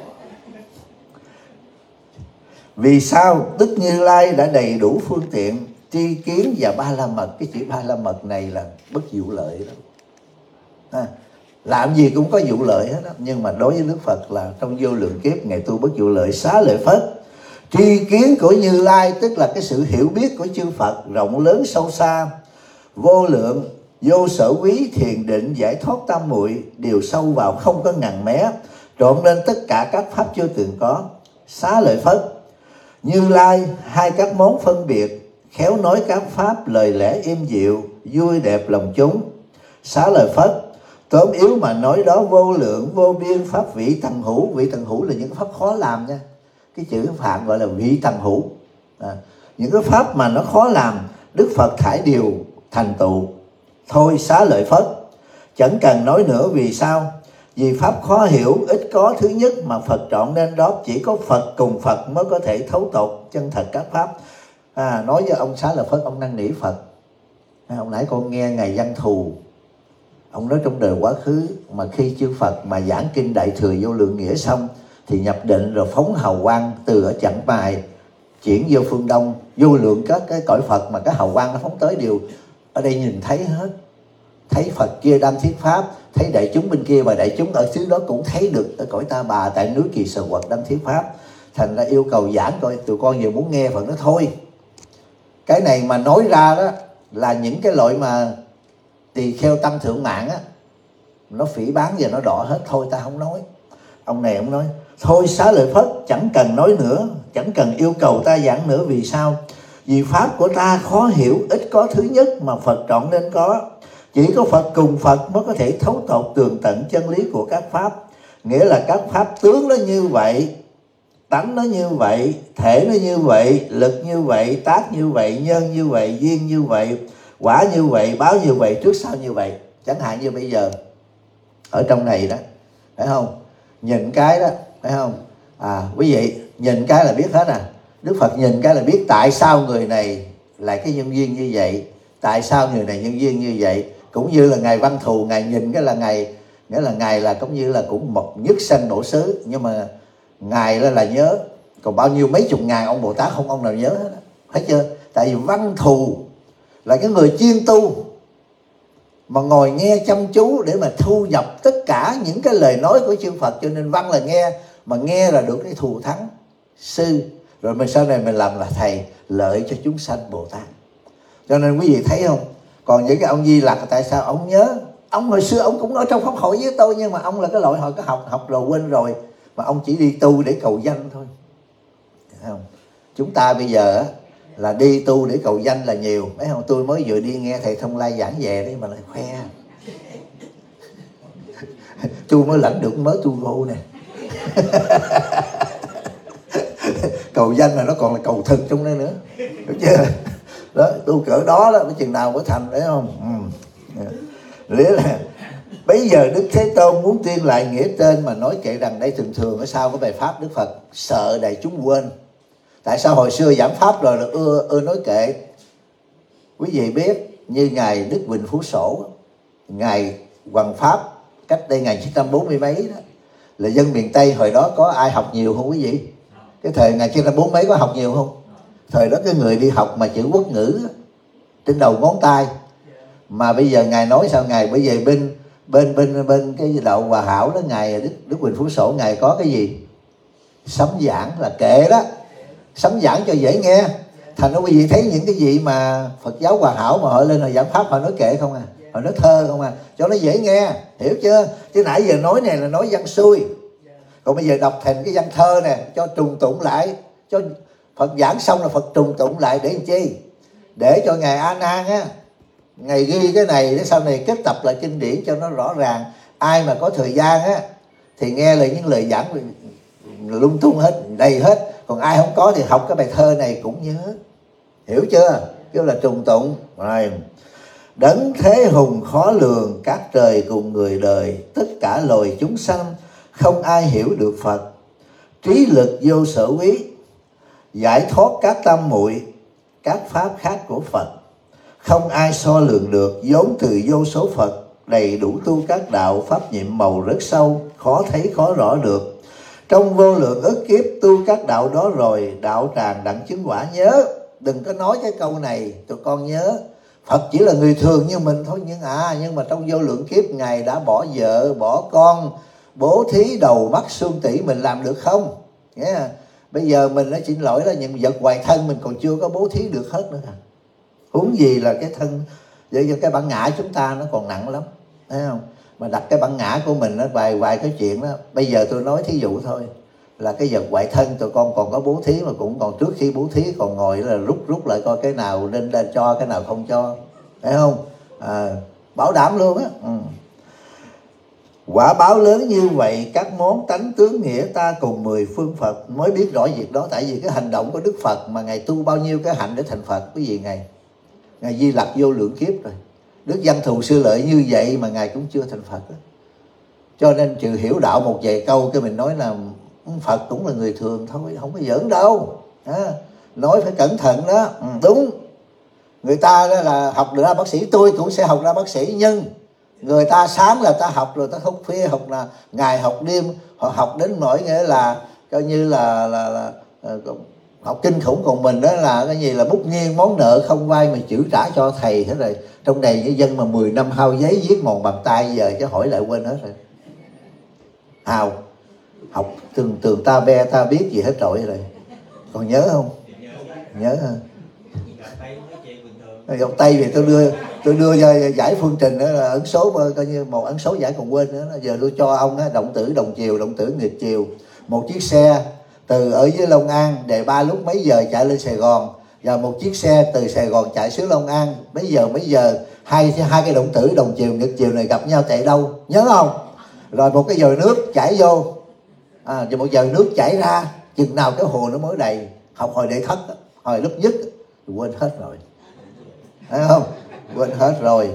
Vì sao Đức Như Lai đã đầy đủ phương tiện tri kiến và ba la mật? Cái chữ ba la mật này là bất vụ lợi đó. À, làm gì cũng có vụ lợi hết đó. Nhưng mà đối với Đức Phật là trong vô lượng kiếp Ngài tu bất vụ lợi. Xá lợi Phất, tri kiến của Như Lai tức là cái sự hiểu biết của chư Phật rộng lớn sâu xa, vô lượng, vô sở quý, thiền định, giải thoát tam muội đều sâu vào không có ngần mé, trộn lên tất cả các pháp chưa từng có. Xá lợi Phất, Như Lai hai các món phân biệt, khéo nói các pháp lời lẽ êm dịu, vui đẹp lòng chúng. Xá lợi Phất, tóm yếu mà nói đó vô lượng vô biên pháp vị tầng hữu. Vị tầng hữu là những pháp khó làm nha. Cái chữ Phạn gọi là vị tầng hữu. À, những cái pháp mà nó khó làm Đức Phật thải điều thành tựu. Thôi xá lợi Phất, chẳng cần nói nữa. Vì sao? Vì pháp khó hiểu, ít có. Thứ nhất mà Phật chọn nên đó, chỉ có Phật cùng Phật mới có thể thấu tột chân thật các pháp. À, nói với ông xá lợi Phất, ông năn nỉ Phật. À, hồi nãy con nghe Ngài Văn Thù, ông nói trong đời quá khứ mà khi chư Phật mà giảng kinh Đại Thừa Vô Lượng Nghĩa xong thì nhập định rồi phóng hào quang từ ở chặng bài chuyển vô phương Đông. Vô lượng các cái cõi Phật mà cái hào quang nó phóng tới đều ở đây nhìn thấy hết. Thấy Phật kia đang thuyết pháp, thấy đại chúng bên kia, và đại chúng ở xứ đó cũng thấy được ở cõi Ta Bà tại núi Kỳ Sở Quật đang thuyết pháp. Thành ra yêu cầu giảng coi tụi con nhiều muốn nghe. Phật nói thôi, cái này mà nói ra đó là những cái loại mà tỳ kheo tăng thượng mạng á, nó phỉ báng và nó đọ hết. Thôi ta không nói. Ông này ông nói thôi Xá Lợi Phất chẳng cần nói nữa, chẳng cần yêu cầu ta giảng nữa. Vì sao? Vì pháp của ta khó hiểu, ít có thứ nhất mà Phật trọn nên có. Chỉ có Phật cùng Phật mới có thể thấu tột tường tận chân lý của các pháp. Nghĩa là các pháp tướng nó như vậy, tánh nó như vậy, thể nó như vậy, lực như vậy, tác như vậy, nhân như vậy, duyên như vậy, quả như vậy, báo như vậy, trước sau như vậy. Chẳng hạn như bây giờ ở trong này đó, phải không? Nhìn cái đó, phải không? À, quý vị nhìn cái là biết hết à. Đức Phật nhìn cái là biết tại sao người này lại cái nhân duyên như vậy, tại sao người này nhân duyên như vậy. Cũng như là Ngài Văn Thù, Ngài nhìn cái là Ngài, nghĩa là Ngài là cũng như là cũng một nhất sanh nổ xứ, nhưng mà Ngài là, là nhớ. Còn bao nhiêu mấy chục ngàn ông Bồ Tát không ông nào nhớ hết đó. Thấy chưa? Tại vì Văn Thù là cái người chuyên tu, mà ngồi nghe chăm chú để mà thu nhập tất cả những cái lời nói của chư Phật. Cho nên văn là nghe, mà nghe là được cái thù thắng sư, rồi mình sau này mình làm là thầy, lợi cho chúng sanh Bồ Tát. Cho nên quý vị thấy không? Còn những cái ông Di Lặc tại sao ông nhớ? Ông hồi xưa ông cũng ở trong pháp hội với tôi, nhưng mà ông là cái loại hồi có học học rồi quên rồi, mà ông chỉ đi tu để cầu danh thôi. Thấy không? Chúng ta bây giờ là đi tu để cầu danh là nhiều. Mấy không, tôi mới vừa đi nghe thầy Thông Lai giảng về đấy mà lại khoe. Tôi mới lãnh được mới tu vô nè. Cầu danh là nó còn là cầu thực trong đây nữa, được chưa? Đó, tu cỡ đó đó, chừng nào mới thành, đấy không? Ừ. Nghĩa là bây giờ Đức Thế Tôn muốn tuyên lại nghĩa trên mà nói kệ rằng đây thường thường ở sau cái bài pháp Đức Phật sợ đại chúng quên. Tại sao hồi xưa giảng pháp rồi là ưa ưa nói kệ? Quý vị biết như ngài Đức Huỳnh Phú Sổ, ngài hoằng pháp cách đây ngày chín trăm bốn mươi mấy đó, là dân miền Tây hồi đó có ai học nhiều không quý vị? Cái thời ngày chín trăm bốn mấy có học nhiều không? Thời đó cái người đi học mà chữ quốc ngữ trên đầu ngón tay. Mà bây giờ ngài nói sao? Ngài bây giờ bên bên bên bên cái đạo Hòa Hảo đó, ngài Đức Đức Huỳnh Phú Sổ ngài có cái gì? Sấm giảng là kệ đó, sấm giảng cho dễ nghe. Thành ra quý vị thấy những cái gì mà Phật giáo Hòa Hảo mà họ lên họ giảng pháp họ nói kệ không à, họ nói thơ không à, cho nó dễ nghe, hiểu chưa? Chứ nãy giờ nói này là nói văn xuôi, còn bây giờ đọc thành cái văn thơ nè, cho trùng tụng lại, cho Phật giảng xong là Phật trùng tụng lại để làm chi? Để cho ngài A Nan á, ngài ghi cái này để sau này kết tập lại kinh điển cho nó rõ ràng. Ai mà có thời gian á thì nghe là những lời giảng lung tung hết, đầy hết. Còn ai không có thì học cái bài thơ này cũng nhớ, hiểu chưa? Kêu là trùng tụng. Rồi đấng thế hùng khó lường, các trời cùng người đời, tất cả loài chúng sanh không ai hiểu được Phật. Trí lực vô sở quý, giải thoát các tam muội, các pháp khác của Phật. Không ai so lường được, vốn từ vô số Phật, đầy đủ tu các đạo, pháp nhiệm màu rất sâu, khó thấy khó rõ được. Trong vô lượng ức kiếp tu các đạo đó rồi, đạo tràng đặng chứng quả. Nhớ, đừng có nói cái câu này, tụi con nhớ. Phật chỉ là người thường như mình thôi, nhưng à nhưng mà trong vô lượng kiếp Ngài đã bỏ vợ, bỏ con, bố thí đầu mắt xương tủy, mình làm được không? Yeah. Bây giờ mình đã xin lỗi là những vật hoài thân mình còn chưa có bố thí được hết nữa. Huống gì là cái thân, vậy cho cái bản ngã chúng ta nó còn nặng lắm, thấy không? Mà đặt cái bản ngã của mình nó vài vài cái chuyện đó. Bây giờ tôi nói thí dụ thôi, là cái vật ngoại thân tụi con còn có bố thí, mà cũng còn trước khi bố thí còn ngồi là rút rút lại coi cái nào nên là cho, cái nào không cho, thấy không? À, bảo đảm luôn á. Ừ. Quả báo lớn như vậy, các món tánh tướng nghĩa ta cùng mười phương Phật mới biết rõ việc đó. Tại vì cái hành động của Đức Phật mà Ngài tu bao nhiêu cái hạnh để thành Phật, quý vị, Ngài Ngài Di Lặc vô lượng kiếp rồi. Đức Văn Thù Sư Lợi như vậy mà Ngài cũng chưa thành Phật đó. Cho nên trừ hiểu đạo một vài câu cái mình nói là Phật cũng là người thường thôi, không có giỡn đâu. À, nói phải cẩn thận đó. Ừ, đúng, người ta đó là học được ra bác sĩ, tôi cũng sẽ học ra bác sĩ, nhưng người ta sáng là ta học rồi ta không khuya học, là ngày học đêm, họ học đến nỗi nghĩa là coi như là là, là, là học kinh khủng. Còn mình đó là cái gì là bút nghiêng món nợ không vay mà chữ trả cho thầy hết rồi. Trong này những dân mà mười năm hao giấy viết mòn bằng tay, giờ chứ hỏi lại quên hết rồi. Hào học từng tường ta be ta biết gì hết trội rồi, còn nhớ không? Nhớ hả? Dòng Tây thì tôi đưa tôi đưa ra giải phương trình đó là ấn số, coi như một ấn số giải còn quên nữa. Giờ tôi cho ông á, động tử đồng chiều, động tử nghịch chiều. Một chiếc xe từ ở dưới Long An đề ba lúc mấy giờ chạy lên Sài Gòn, và một chiếc xe từ Sài Gòn chạy xuống Long An mấy giờ mấy giờ, hai hai cái động tử đồng chiều nghịch chiều này gặp nhau tại đâu, nhớ không? Rồi một cái dòi nước chảy vô, à, và một dòi nước chảy ra, chừng nào cái hồ nó mới đầy. Học hồi đệ thất, hồi lớp nhất quên hết rồi, thấy không? Quên hết rồi.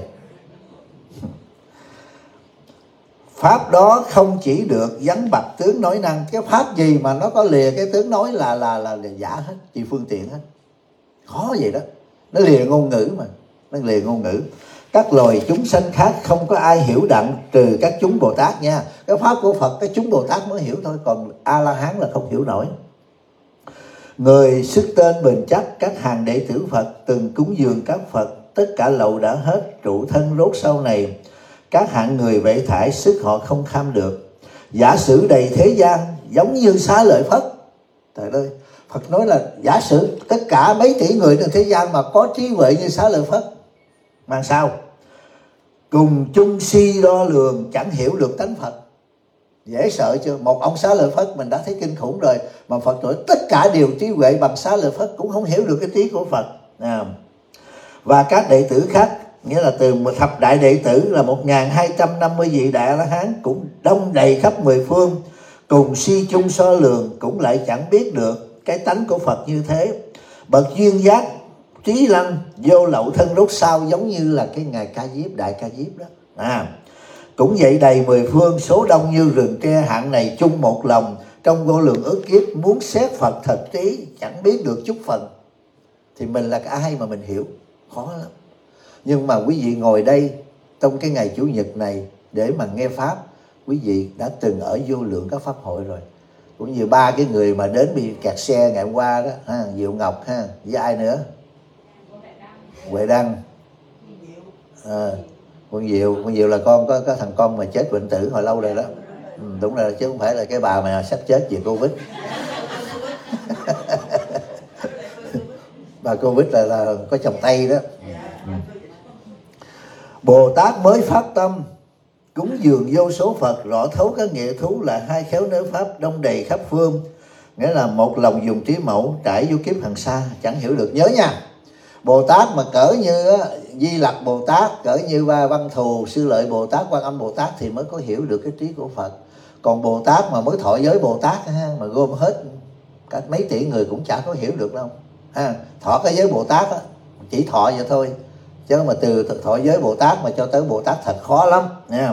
Pháp đó không chỉ được vắn bạch tướng nói năng. Cái pháp gì mà nó có lìa cái tướng nói là là là, là giả hết, chỉ phương tiện hết. Khó vậy đó. Nó lìa ngôn ngữ mà, nó lìa ngôn ngữ. Các loài chúng sanh khác không có ai hiểu đặng trừ các chúng Bồ Tát nha. Cái pháp của Phật cái chúng Bồ Tát mới hiểu thôi, còn A La Hán là không hiểu nổi. Người sức tên bền chắc, các hàng đệ tử Phật từng cúng dường các Phật, tất cả lậu đã hết, trụ thân rốt sau này. Các hạng người vệ thải, sức họ không kham được. Giả sử đầy thế gian giống như Xá Lợi Phất. Trời ơi, Phật nói là giả sử tất cả mấy tỷ người trên thế gian mà có trí huệ như Xá Lợi Phất, mà sao? Cùng chung si đo lường, chẳng hiểu được tánh Phật. Dễ sợ chưa? Một ông Xá Lợi Phất mình đã thấy kinh khủng rồi, mà Phật nói tất cả đều trí huệ bằng Xá Lợi Phất cũng không hiểu được cái trí của Phật. À. Và các đệ tử khác, nghĩa là từ một thập đại đệ tử là một nghìn hai trăm năm mươi vị đại La Hán cũng đông đầy khắp mười phương, cùng si chung so lường, cũng lại chẳng biết được cái tánh của Phật như thế. Bậc duyên giác trí lăng vô lậu thân rốt sau, giống như là cái ngài Ca Diếp, đại Ca Diếp đó. À, cũng vậy đầy mười phương, số đông như rừng tre, hạng này chung một lòng, trong vô lượng ức kiếp muốn xét Phật thật trí, chẳng biết được chút phần. Thì mình là ai mà mình hiểu? Khó lắm. Nhưng mà quý vị ngồi đây trong cái ngày Chủ nhật này để mà nghe Pháp, quý vị đã từng ở vô lượng các Pháp hội rồi. Cũng như ba cái người mà đến bị kẹt xe ngày hôm qua đó, ha, Diệu Ngọc ha, với ai nữa? Huệ Đăng. À, con Diệu, con Diệu là con có, có thằng con mà chết bệnh tử hồi lâu rồi đó. Ừ, đúng rồi, chứ không phải là cái bà mà sắp chết vì Covid. Bà Covid là, là có chồng Tây đó. Ừ. Bồ Tát mới phát tâm cúng dường vô số Phật, rõ thấu các nghệ thú là hai khéo nới pháp đông đầy khắp phương. Nghĩa là một lòng dùng trí mẫu trải vô kiếp hằng xa, chẳng hiểu được. Nhớ nha, Bồ Tát mà cỡ như Di Lặc Bồ Tát, cỡ như Văn Thù, Sư Lợi Bồ Tát, Quan Âm Bồ Tát thì mới có hiểu được cái trí của Phật. Còn Bồ Tát mà mới thọ giới Bồ Tát ha, mà gom hết cả mấy tỷ người cũng chả có hiểu được đâu ha. Thọ cái giới Bồ Tát á, chỉ thọ vậy thôi, chứ mà từ thọ giới Bồ Tát mà cho tới Bồ Tát thật khó lắm nha.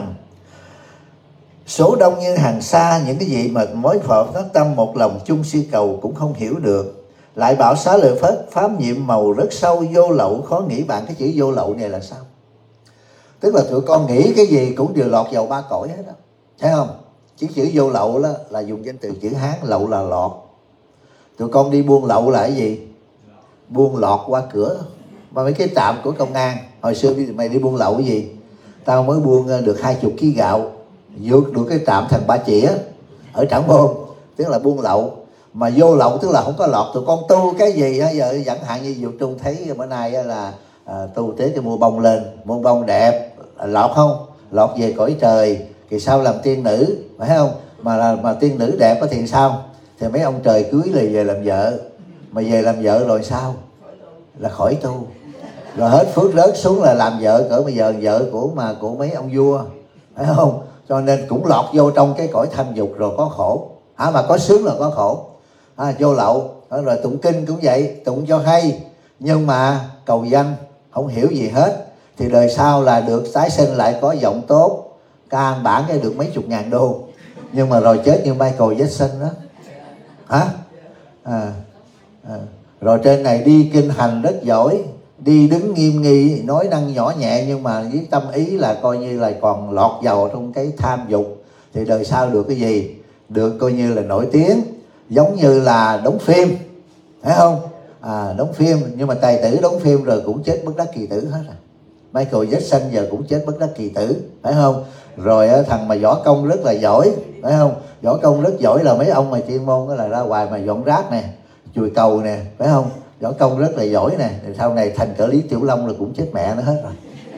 Số đông như hàng xa, những cái gì mà mới phật phát tâm một lòng chung si cầu cũng không hiểu được. Lại bảo Xá Lợi Phất pháp nhiệm màu rất sâu, vô lậu khó nghĩ. Bạn cái chữ vô lậu này là sao? Tức là tụi con nghĩ cái gì cũng đều lọt vào ba cõi hết đó, thấy không? Chứ chữ vô lậu đó là dùng danh từ chữ Hán, lậu là lọt. Tụi con đi buôn lậu là cái gì? Buôn lọt qua cửa. Mà mấy cái trạm của công an, hồi xưa mày đi buôn lậu cái gì? Tao mới buôn được hai chục ký gạo, vượt được cái trạm thằng Ba Chĩa ở Trảng Bom, tức là buôn lậu. Mà vô lậu tức là không có lọt. Tụi con tu cái gì á, giờ chẳng hạn như Diệu Trung thấy bữa nay là à, tu tế cái mua bông lên, mua bông đẹp, lọt không? Lọt về cõi trời, thì sao làm tiên nữ, phải không? Mà là mà tiên nữ đẹp thì sao? Thì mấy ông trời cưới là về làm vợ, mà về làm vợ rồi sao? Là khỏi tu, rồi hết phước rớt xuống là làm vợ cỡ bây giờ vợ của mà của mấy ông vua, phải không? Cho nên cũng lọt vô trong cái cõi tham dục rồi có khổ. À, mà có sướng là có khổ. À, vô lậu. Rồi tụng kinh cũng vậy, tụng cho hay, nhưng mà cầu danh không hiểu gì hết, thì đời sau là được tái sinh lại có giọng tốt, ca bản cái được mấy chục ngàn đô, nhưng mà rồi chết như Michael Jackson đó. Hả? À, à. Rồi trên này đi kinh hành rất giỏi, đi đứng nghiêm nghị, nói năng nhỏ nhẹ, nhưng mà với tâm ý là coi như là còn lọt vào trong cái tham dục, thì đời sau được cái gì? Được coi như là nổi tiếng, giống như là đóng phim, phải không? À, đóng phim, nhưng mà tài tử đóng phim rồi cũng chết bất đắc kỳ tử hết rồi. Michael Jackson giờ cũng chết bất đắc kỳ tử, phải không? Rồi thằng mà võ công rất là giỏi, phải không? Võ công rất giỏi là mấy ông mà chuyên môn đó là ra ngoài mà dọn rác nè, chùi cầu nè, phải không? võ công rất là giỏi nè, sau này thành cỡ Lý Tiểu Long là cũng chết mẹ nó hết rồi.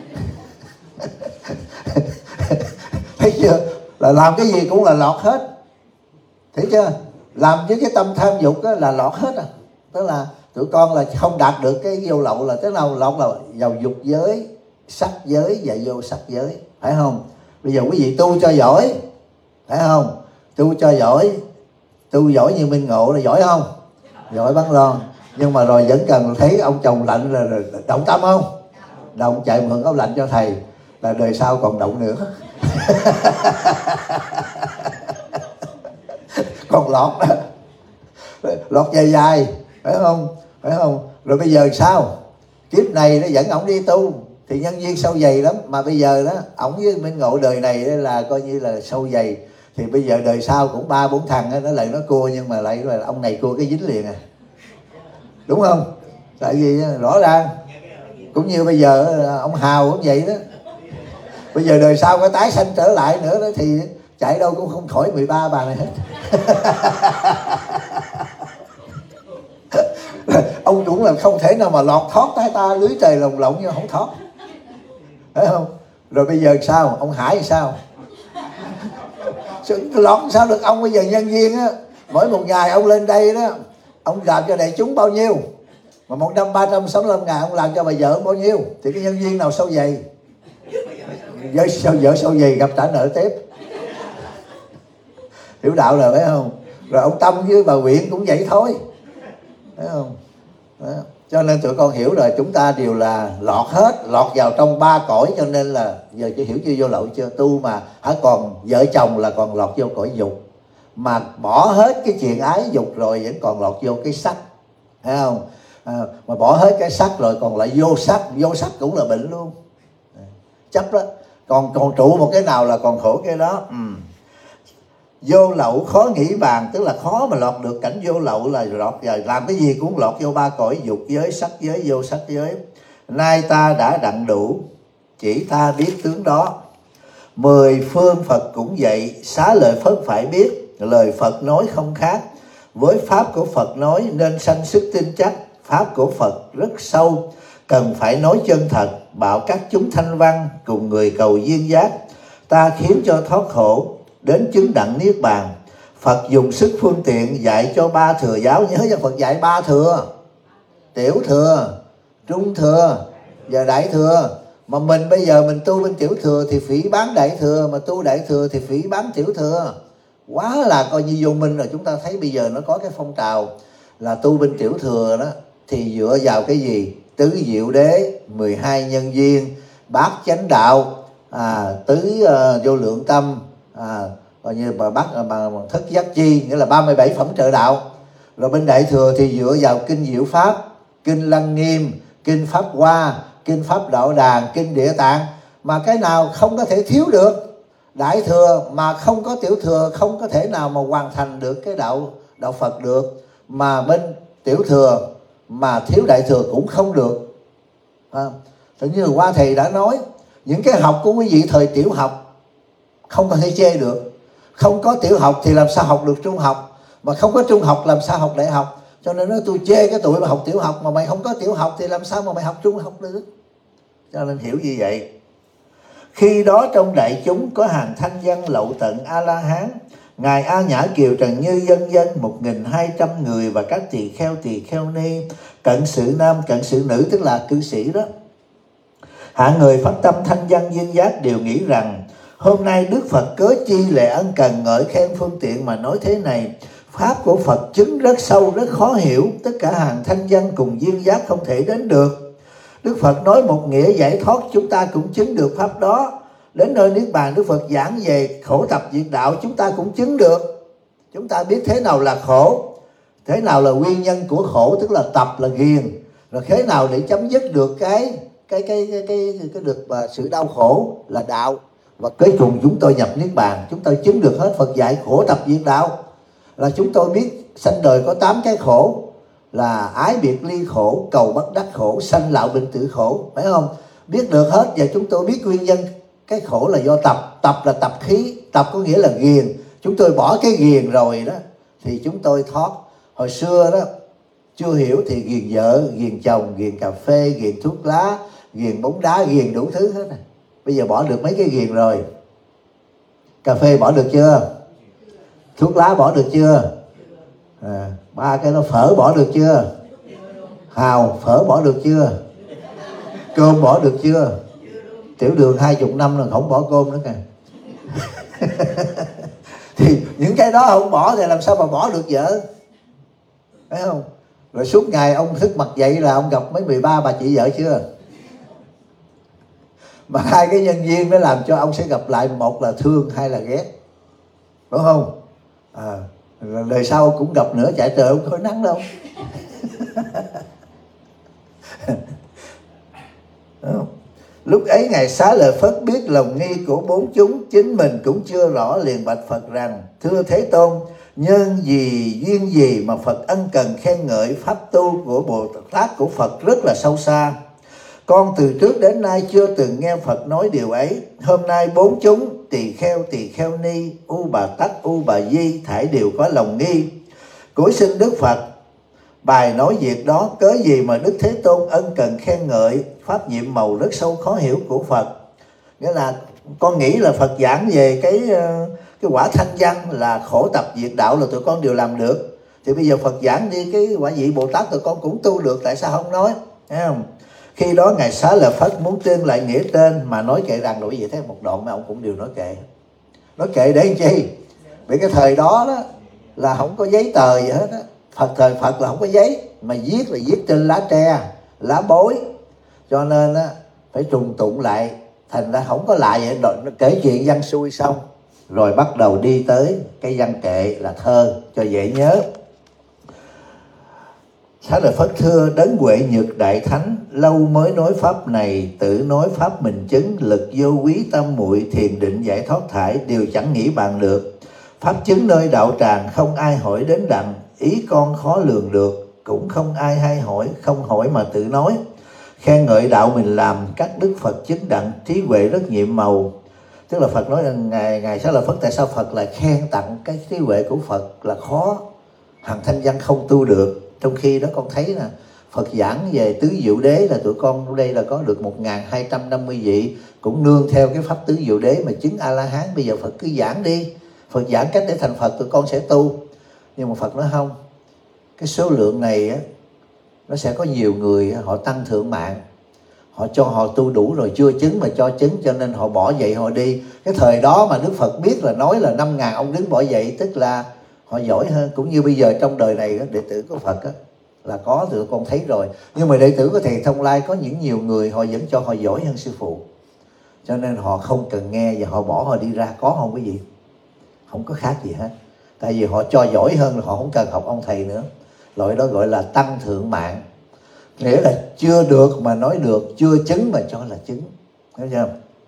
Thấy chưa, là làm cái gì cũng là lọt hết, thấy chưa, làm với cái tâm tham dục đó là lọt hết à. Tức là tụi con là không đạt được cái vô lậu là thế nào lọt, là vào dục giới, sắc giới và vô sắc giới, phải không? Bây giờ quý vị tu cho giỏi, phải không? Tu cho giỏi, tu giỏi như Minh Ngộ là giỏi không? Giỏi bắn lon. Nhưng mà rồi vẫn cần thấy ông chồng lạnh là, là động tâm không? Động, chạy mượn áo lạnh cho thầy là đời sau còn động nữa. Còn lọt đó, lọt dài dài, phải không? Phải không? Rồi bây giờ sao? Kiếp này nó dẫn ổng đi tu thì nhân duyên sâu dày lắm. Mà bây giờ đó, ổng với Minh Ngộ đời này là coi như là sâu dày. Thì bây giờ đời sau cũng ba bốn thằng đó, nó lại nó cua, nhưng mà lại là ông này cua cái dính liền à. Đúng không? Tại vì rõ ràng cũng như bây giờ ông Hào cũng vậy đó. Bây giờ đời sau có tái sanh trở lại nữa đó thì chạy đâu cũng không khỏi mười ba bà này hết. Ông cũng là không thể nào mà lọt thoát tay ta, lưới trời lồng lộng nhưng không thoát, phải không? Rồi bây giờ sao? Ông Hải thì sao? Lọt sao được? Ông bây giờ nhân viên á, mỗi một ngày ông lên đây đó, ông làm cho đại chúng bao nhiêu, mà một năm ba trăm sáu mươi lăm ngày ông làm cho bà vợ bao nhiêu, thì cái nhân viên nào sâu dày? Vợ sâu, vợ sâu dày gặp trả nợ tiếp. Hiểu đạo rồi, phải không? Rồi ông Tâm với bà Quyện cũng vậy thôi, phải không? Đó. Cho nên tụi con hiểu rồi, chúng ta đều là lọt hết, lọt vào trong ba cõi. Cho nên là giờ chỉ hiểu chưa, vô lậu chưa? Tu mà hả, còn vợ chồng là còn lọt vô cõi dục, mà bỏ hết cái chuyện ái dục rồi vẫn còn lọt vô cái sắc, thấy không? À, mà bỏ hết cái sắc rồi còn lại vô sắc, vô sắc cũng là bệnh luôn, chấp đó. Còn còn trụ một cái nào là còn khổ cái đó. Ừ. Vô lậu khó nghĩ bàn, tức là khó mà lọt được cảnh vô lậu, là lọt vào làm cái gì cũng lọt vô ba cõi dục giới, sắc giới, vô sắc giới. Nay ta đã đặng đủ, chỉ ta biết tướng đó. Mười phương Phật cũng vậy, xá lợi Phất phải biết, lời Phật nói không khác. Với pháp của Phật nói nên sanh sức tin chắc, pháp của Phật rất sâu, cần phải nói chân thật, bảo các chúng thanh văn cùng người cầu duyên giác. Ta khiến cho thoát khổ, đến chứng đặng niết bàn. Phật dùng sức phương tiện dạy cho ba thừa giáo. Nhớ cho Phật dạy ba thừa: tiểu thừa, trung thừa và đại thừa. Mà mình bây giờ mình tu bên tiểu thừa thì phỉ bán đại thừa, mà tu đại thừa thì phỉ bán tiểu thừa. Quá là coi như vô minh rồi. Chúng ta thấy bây giờ nó có cái phong trào là tu bên tiểu thừa đó, thì dựa vào cái gì? Tứ diệu đế, mười hai nhân duyên, bát chánh đạo, à, tứ uh, vô lượng tâm, à, coi như mà bắt mà thất giác chi, nghĩa là ba mươi bảy phẩm trợ đạo. Rồi bên đại thừa thì dựa vào kinh Diệu Pháp, kinh Lăng Nghiêm, kinh Pháp Hoa, kinh Pháp Đạo Đàn, kinh Địa Tạng. Mà cái nào không có thể thiếu được. Đại thừa mà không có tiểu thừa không có thể nào mà hoàn thành được cái đạo đạo Phật được. Mà bên tiểu thừa mà thiếu đại thừa cũng không được. À, tự như là Hoa Thầy đã nói, những cái học của quý vị thời tiểu học không có thể chê được. Không có tiểu học thì làm sao học được trung học, mà không có trung học làm sao học đại học. Cho nên nó tôi chê cái tụi mà học tiểu học, mà mày không có tiểu học thì làm sao mà mày học trung học được. Cho nên hiểu như vậy. Khi đó trong đại chúng có hàng thanh văn lậu tận A-la-hán, Ngài A Nhã Kiều Trần Như dân dân một nghìn hai trăm người, và các tỳ kheo tỳ kheo ni, cận sự nam cận sự nữ, tức là cư sĩ đó. Hạng người phát tâm thanh văn duyên giác đều nghĩ rằng hôm nay Đức Phật cớ chi lệ ân cần ngợi khen phương tiện mà nói thế này. Pháp của Phật chứng rất sâu, rất khó hiểu, tất cả hàng thanh văn cùng duyên giác không thể đến được. Đức Phật nói một nghĩa giải thoát, chúng ta cũng chứng được pháp đó. Đến nơi niết bàn Đức Phật giảng về khổ tập diệt đạo, chúng ta cũng chứng được. Chúng ta biết thế nào là khổ, thế nào là nguyên nhân của khổ, tức là tập là ghiền, rồi thế nào để chấm dứt được cái cái cái cái cái, cái được và sự đau khổ là đạo. Và cuối cùng chúng tôi nhập niết bàn, chúng tôi chứng được hết. Phật dạy khổ tập diệt đạo là chúng tôi biết sanh đời có tám cái khổ, là ái biệt ly khổ, cầu bất đắc khổ, sanh lão bệnh tử khổ, phải không? Biết được hết. Và chúng tôi biết nguyên nhân cái khổ là do tập. Tập là tập khí, tập có nghĩa là ghiền. Chúng tôi bỏ cái ghiền rồi đó thì chúng tôi thoát. Hồi xưa đó chưa hiểu thì ghiền vợ, ghiền chồng, ghiền cà phê, ghiền thuốc lá, ghiền bóng đá, ghiền đủ thứ hết. Bây giờ bỏ được mấy cái ghiền rồi? Cà phê bỏ được chưa? Thuốc lá bỏ được chưa? À, ba cái nó phở bỏ được chưa? Hào, phở bỏ được chưa? Cơm bỏ được chưa? Tiểu đường hai chục năm rồi không bỏ cơm nữa kìa. Thì những cái đó không bỏ thì làm sao mà bỏ được vợ, phải không? Rồi suốt ngày ông thức mặt dậy là ông gặp mấy mười ba bà chị vợ chưa? Mà hai cái nhân viên nó làm cho ông sẽ gặp lại, một là thương, hai là ghét, đúng không? À, đời sau cũng gặp nữa, chạy trời không khỏi nắng đâu. Lúc ấy Ngài Xá Lợi Phất biết lòng nghi của bốn chúng, chính mình cũng chưa rõ, liền bạch Phật rằng: thưa Thế Tôn, nhân gì duyên gì mà Phật ân cần khen ngợi pháp tu của Bồ Tát của Phật rất là sâu xa. Con từ trước đến nay chưa từng nghe Phật nói điều ấy. Hôm nay bốn chúng tỳ kheo, tỳ kheo ni, U Bà Tắc, U Bà Di thảy đều có lòng nghi. Cúi xin Đức Phật bài nói việc đó, cớ gì mà Đức Thế Tôn ân cần khen ngợi pháp nhiệm màu rất sâu khó hiểu của Phật. Nghĩa là con nghĩ là Phật giảng về cái cái quả thanh văn là khổ tập diệt đạo là tụi con đều làm được. Thì bây giờ Phật giảng đi cái quả vị Bồ Tát tụi con cũng tu được, tại sao không nói? Thấy không? Khi đó Ngài Xá Lợi Phất muốn tuyên lại nghĩa trên mà nói kệ rằng, rồi vậy thấy một đoạn mà ông cũng đều nói kệ. Nói kệ để làm chi? Vì cái thời đó, đó là không có giấy tờ gì hết á. Phật thời Phật là không có giấy, mà viết là viết trên lá tre, lá bối, cho nên á phải trùng tụng lại, thành ra không có lại vậy. Nó kể chuyện văn xuôi xong rồi bắt đầu đi tới cái văn kệ là thơ cho dễ nhớ. Xá Lợi Phất thưa: đấng huệ nhược đại thánh, lâu mới nói pháp này, tự nói pháp mình chứng, lực vô quý tâm muội, thiền định giải thoát thải, đều chẳng nghĩ bàn được. Pháp chứng nơi đạo tràng, không ai hỏi đến đặng, ý con khó lường được, cũng không ai hay hỏi, không hỏi mà tự nói. Khen ngợi đạo mình làm, các đức Phật chứng đặng, trí huệ rất nhiệm màu. Tức là Phật nói rằng Ngài, Ngài Xá Lợi Phất tại sao Phật lại khen tặng cái trí huệ của Phật là khó, hằng thanh văn không tu được. Trong khi đó con thấy là Phật giảng về tứ diệu đế là tụi con ở đây là có được một nghìn hai trăm năm mươi vị, cũng nương theo cái pháp tứ diệu đế mà chứng A-la-hán. Bây giờ Phật cứ giảng đi, Phật giảng cách để thành Phật, tụi con sẽ tu. Nhưng mà Phật nói không, cái số lượng này á, nó sẽ có nhiều người họ tăng thượng mạng, họ cho họ tu đủ rồi chưa chứng mà cho chứng, cho nên họ bỏ dậy họ đi. Cái thời đó mà Đức Phật biết là nói là năm ngàn ông đứng bỏ dậy, tức là họ giỏi hơn. Cũng như bây giờ trong đời này đó, đệ tử của Phật đó, là có tụi con thấy rồi. Nhưng mà đệ tử của Thầy Thông Lai có những nhiều người họ vẫn cho họ giỏi hơn sư phụ, cho nên họ không cần nghe và họ bỏ họ đi ra. Có không quý vị? Không có khác gì hết. Tại vì họ cho giỏi hơn là họ không cần học ông thầy nữa. Loại đó gọi là tăng thượng mạng, nghĩa là chưa được mà nói được, chưa chứng mà cho là chứng. Thấy chưa?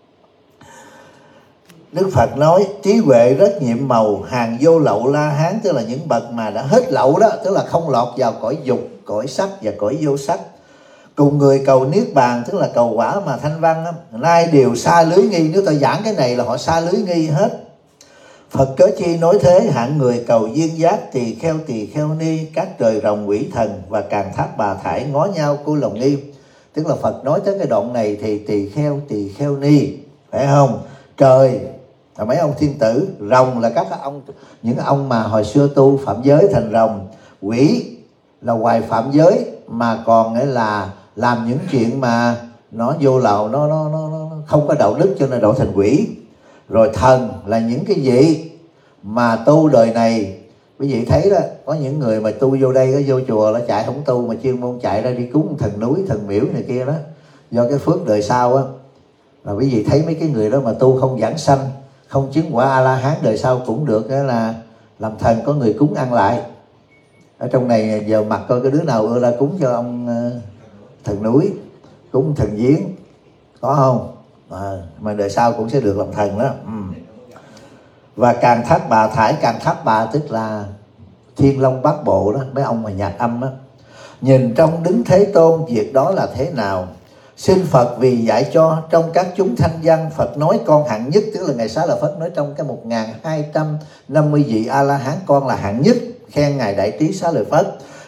Đức Phật nói trí huệ rất nhiệm màu, hàng vô lậu la hán, tức là những bậc mà đã hết lậu đó, tức là không lọt vào cõi dục, cõi sắc và cõi vô sắc. Cùng người cầu niết bàn, tức là cầu quả mà thanh văn đó, nay đều xa lưới nghi. Nếu ta giảng cái này là họ xa lưới nghi hết. Phật cớ chi nói thế, hạng người cầu duyên giác, tỳ kheo, tỳ kheo ni, các trời rồng quỷ thần và càn thác bà thải ngó nhau cô lòng nghi. Tức là Phật nói tới cái đoạn này thì tỳ kheo, tỳ kheo ni, phải không? Trời là mấy ông thiên tử, rồng là các ông, những ông mà hồi xưa tu phạm giới thành rồng, quỷ là hoài phạm giới mà còn nghĩa là làm những chuyện mà nó vô lậu, nó, nó, nó, nó không có đạo đức cho nên độ thành quỷ. Rồi thần là những cái vị mà tu đời này. Quý vị thấy đó, có những người mà tu vô đây, có vô chùa nó chạy không tu mà chuyên môn chạy ra đi cúng thần núi, thần miễu này kia đó, do cái phước đời sau á. Là quý vị thấy mấy cái người đó mà tu không giảng sanh, không chứng quả A-la-hán, đời sau cũng được đó là làm thần, có người cúng ăn lại. Ở trong này giờ mặt coi cái đứa nào ưa ra cúng cho ông thần núi, cúng thần giếng, có không? À, mà đời sau cũng sẽ được làm thần đó. Ừ. Và càn thác bà thải, càn thác bà tức là Thiên Long Bát Bộ đó, mấy ông mà nhạc âm đó. Nhìn trong Đứng Thế Tôn, việc đó là thế nào? Xin Phật vì dạy cho trong các chúng thanh văn, Phật nói con hạng nhất, tức là Ngài Xá Lợi Phất nói trong cái một nghìn hai trăm năm mươi vị A-la-hán con là hạng nhất, khen Ngài Đại Trí Xá Lợi Phất.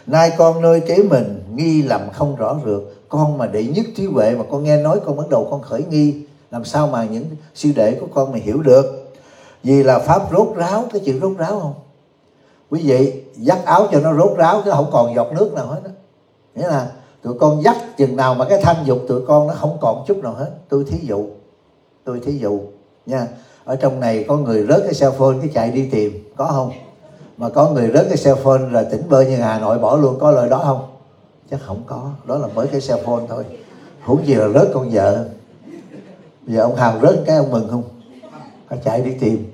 Nay con nơi trí mình nghi lầm không rõ được. Con mà đệ nhất trí huệ mà con nghe nói con bắt đầu con khởi nghi, làm sao mà những sư đệ của con mà hiểu được. Vì là pháp rốt ráo. Cái chuyện rốt ráo không? Quý vị dắt áo cho nó rốt ráo chứ không còn giọt nước nào hết đó. Nghĩa là tụi con dắt chừng nào mà cái tham dục tụi con nó không còn chút nào hết. Tôi thí dụ, tôi thí dụ nha. Ở trong này có người rớt cái cell phone cái chạy đi tìm, có không? Mà có người rớt cái cell phone là tỉnh bơ như Hà Nội bỏ luôn, có lời đó không? Chắc không có, đó là mới cái cell phone thôi. Huống gì là rớt con vợ. Bây giờ ông Hào rớt cái ông mừng không? Phải chạy đi tìm.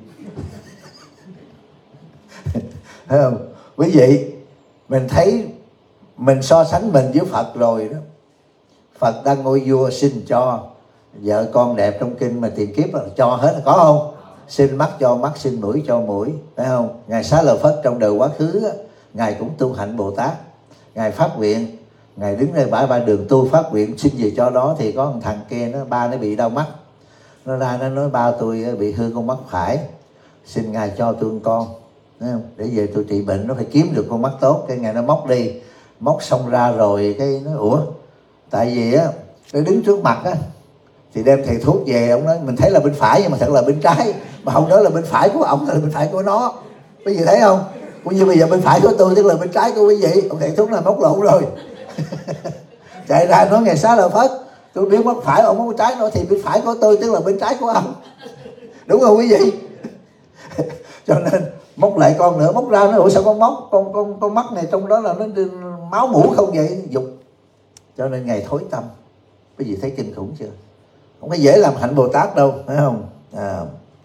Thấy không? Quý vị, mình thấy mình so sánh mình với Phật rồi đó. Phật đang ngôi vua xin cho. Vợ con đẹp trong kinh mà tiền kiếp là cho hết, có không? Xin mắt cho mắt, xin mũi cho mũi, phải không? Ngài Xá Lợi Phất trong đời quá khứ á, Ngài cũng tu hạnh Bồ Tát. Ngài phát nguyện, Ngài đứng nơi bãi ba đường tu phát nguyện xin gì cho đó. Thì có một thằng kia, nó ba nó bị đau mắt. Nó ra nó nói ba tôi bị hư con mắt phải, xin Ngài cho tôi con, thấy không? Để về tôi trị bệnh. Nó phải kiếm được con mắt tốt. Cái Ngài nó móc đi, móc xong ra rồi cái nó ủa, tại vì á nó đứng trước mặt á thì đem thầy thuốc về, ông nói mình thấy là bên phải nhưng mà thật là bên trái, mà ông nói là bên phải của ông là bên phải của nó. Quý vị thấy không? Cũng như bây giờ bên phải của tôi tức là bên trái của quý vị. Ông thầy thuốc là móc lộn rồi. Chạy ra nói Ngài Xá Lợi Phất, tôi biết mắt phải ông mắt trái nó thì bên phải của tôi tức là bên trái của ông. Đúng không quý vị? Cho nên móc lại con nữa, móc ra nó ủa sao con móc con con con mắt này trong đó là nó máu mũ không vậy? Dục. Cho nên Ngài thối tâm. Quý vị thấy kinh khủng chưa? Không phải dễ làm hạnh Bồ Tát đâu, phải không? À,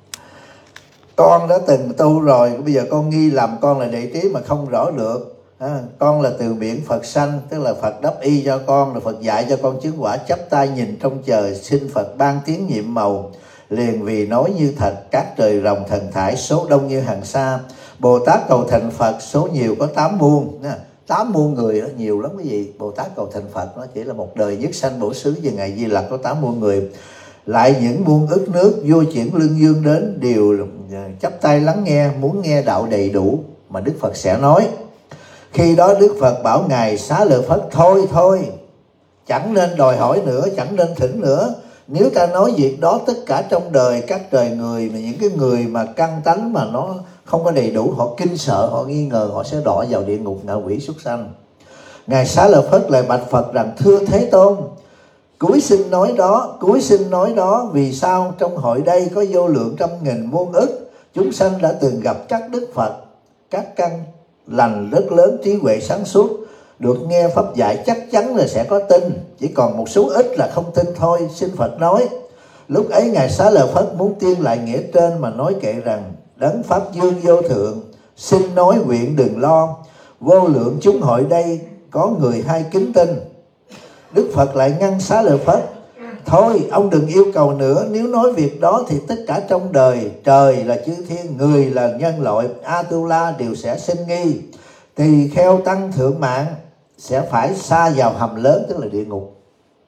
con đã từng tu rồi, bây giờ con nghi lầm con là đệ trí mà không rõ được. À, con là từ biển Phật sanh, tức là Phật đắp y cho con, là Phật dạy cho con chứng quả, chắp tay nhìn trong trời, xin Phật ban tiếng nhiệm màu. Liền vì nói như thật, các trời rồng thần thải, số đông như hàng sa. Bồ Tát cầu thành Phật, số nhiều có tám muôn. Tám muôn người đó, nhiều lắm quý vị. Bồ Tát cầu thành Phật nó chỉ là một đời nhất sanh bổ xứ về Ngài Di Lặc có tám muôn người. Lại những muôn ức nước vô chuyển lương dương đến, đều chắp tay lắng nghe, muốn nghe đạo đầy đủ mà Đức Phật sẽ nói. Khi đó Đức Phật bảo Ngài Xá Lợi Phất, thôi thôi, chẳng nên đòi hỏi nữa, chẳng nên thỉnh nữa. Nếu ta nói việc đó, tất cả trong đời các trời người, mà những cái người mà căn tánh mà nó không có đầy đủ, họ kinh sợ, họ nghi ngờ, họ sẽ đọa vào địa ngục ngạ quỷ súc sanh. Ngài Xá Lợi Phất lại bạch Phật rằng, thưa Thế Tôn, cúi xin nói đó, cúi xin nói đó, vì sao trong hội đây có vô lượng trăm nghìn muôn ức chúng sanh đã từng gặp các Đức Phật, các căn lành rất lớn, trí huệ sáng suốt, được nghe pháp dạy chắc chắn là sẽ có tin, chỉ còn một số ít là không tin thôi. Xin Phật nói. Lúc ấy Ngài Xá Lợi Phất muốn tiên lại nghĩa trên mà nói kệ rằng, đấng pháp dương vô thượng, xin nói nguyện đừng lo, vô lượng chúng hội đây có người hay kính tin. Đức Phật lại ngăn Xá Lợi Phất, thôi ông đừng yêu cầu nữa, nếu nói việc đó thì tất cả trong đời, trời là chư thiên, người là nhân loại, Atula đều sẽ sinh nghi. Tỳ kheo tăng thượng mạng sẽ phải sa vào hầm lớn, tức là địa ngục.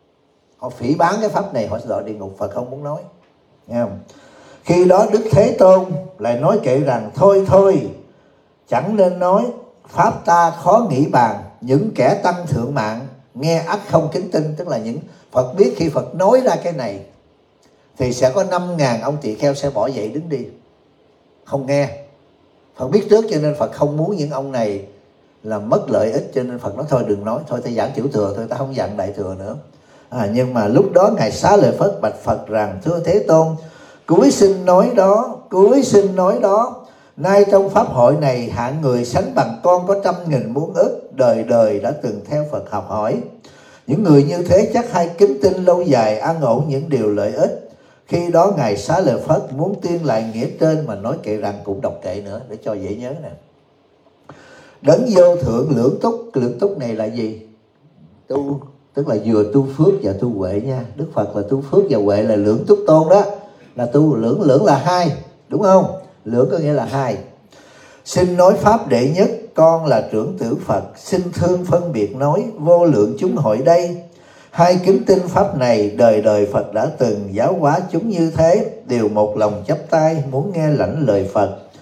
Họ phỉ báng cái pháp này, họ sẽ đọa địa ngục. Phật không muốn nói, nghe không? Khi đó Đức Thế Tôn lại nói kệ rằng, thôi thôi, chẳng nên nói, pháp ta khó nghĩ bàn, những kẻ tăng thượng mạng nghe ắt không kính tin. Tức là những Phật biết khi Phật nói ra cái này thì sẽ có năm ngàn ông tỳ kheo sẽ bỏ dậy đứng đi, không nghe. Phật biết trước cho nên Phật không muốn những ông này là mất lợi ích, cho nên Phật nói thôi đừng nói, thôi ta giảng tiểu thừa thôi, ta không giảng đại thừa nữa. À, nhưng mà lúc đó Ngài Xá Lợi Phất bạch Phật rằng, thưa Thế Tôn, cúi xin nói đó, cúi xin nói đó. Nay trong pháp hội này hạng người sánh bằng con có trăm nghìn muôn ức, đời đời đã từng theo Phật học hỏi. Những người như thế chắc hay kính tin lâu dài, an ổn những điều lợi ích. Khi đó Ngài Xá Lợi Phất muốn tuyên lại nghĩa trên mà nói kệ rằng, cũng đọc kệ nữa để cho dễ nhớ nè. Đấng vô thượng lưỡng túc, lưỡng túc này là gì? Tu, tức là vừa tu phước và tu huệ nha. Đức Phật là tu phước và huệ là lưỡng túc tôn đó, là tu lưỡng, lưỡng là hai, đúng không? Lưỡng có nghĩa là hai. Xin nói pháp đệ nhất, con là trưởng tử Phật, xin thương phân biệt nói, vô lượng chúng hội đây hay kính tin pháp này, đời đời Phật đã từng giáo hóa chúng như thế, đều một lòng chắp tay muốn nghe lãnh lời Phật.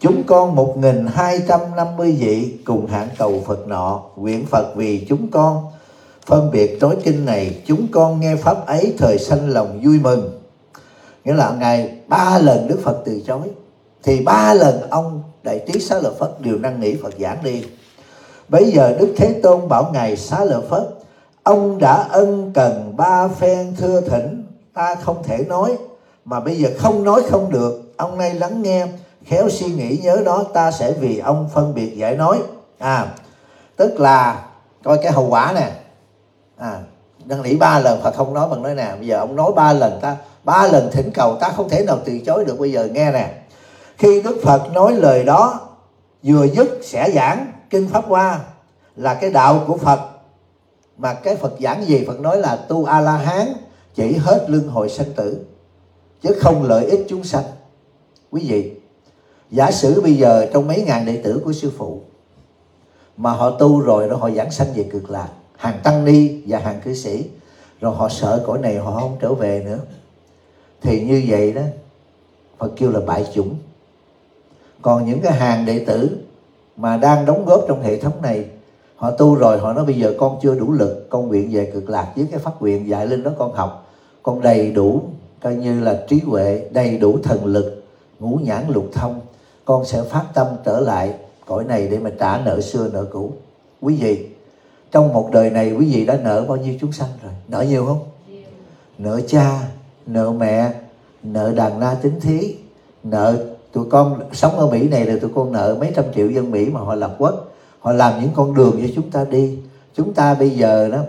Chúng con một nghìn hai trăm năm mươi vị cùng hạng cầu Phật nọ, nguyện Phật vì chúng con phân biệt trói kinh này, chúng con nghe pháp ấy thời sanh lòng vui mừng. Nghĩa là ngày ba lần Đức Phật từ chối, thì ba lần ông Đại Trí Xá Lợi Phất đều năn nỉ Phật giảng đi. Bây giờ Đức Thế Tôn bảo ngài Xá Lợi Phất: ông đã ân cần ba phen thưa thỉnh, ta không thể nói, mà bây giờ không nói không được. Ông nay lắng nghe, khéo suy nghĩ nhớ đó, ta sẽ vì ông phân biệt giải nói. À, tức là coi cái hậu quả nè. À, năn nỉ ba lần Phật không nói, bằng nói nè, bây giờ ông nói ba lần, ta ba lần thỉnh cầu, ta không thể nào từ chối được. Bây giờ nghe nè, khi Đức Phật nói lời đó, vừa dứt sẽ giảng kinh Pháp Hoa, là cái đạo của Phật. Mà cái Phật giảng gì? Phật nói là tu A-la-hán chỉ hết luân hồi sanh tử, chứ không lợi ích chúng sanh. Quý vị, giả sử bây giờ trong mấy ngàn đệ tử của sư phụ mà họ tu rồi, rồi họ giảng sanh về cực lạc, hàng tăng ni và hàng cư sĩ, rồi họ sợ cõi này họ không trở về nữa, thì như vậy đó Phật kêu là bại chủng. Còn những cái hàng đệ tử mà đang đóng góp trong hệ thống này, họ tu rồi, họ nói bây giờ con chưa đủ lực, con nguyện về cực lạc với cái pháp nguyện dạy lên đó con học, con đầy đủ coi như là trí huệ, đầy đủ thần lực, ngũ nhãn lục thông, con sẽ phát tâm trở lại cõi này để mà trả nợ xưa nợ cũ. Quý vị, trong một đời này quý vị đã nợ bao nhiêu chúng sanh rồi? Nợ nhiều không? Nợ cha, nợ mẹ, nợ đàn na tín thí, nợ tụi con sống ở Mỹ này là tụi con nợ mấy trăm triệu dân Mỹ mà họ lập quốc, họ làm những con đường cho chúng ta đi. Chúng ta bây giờ đó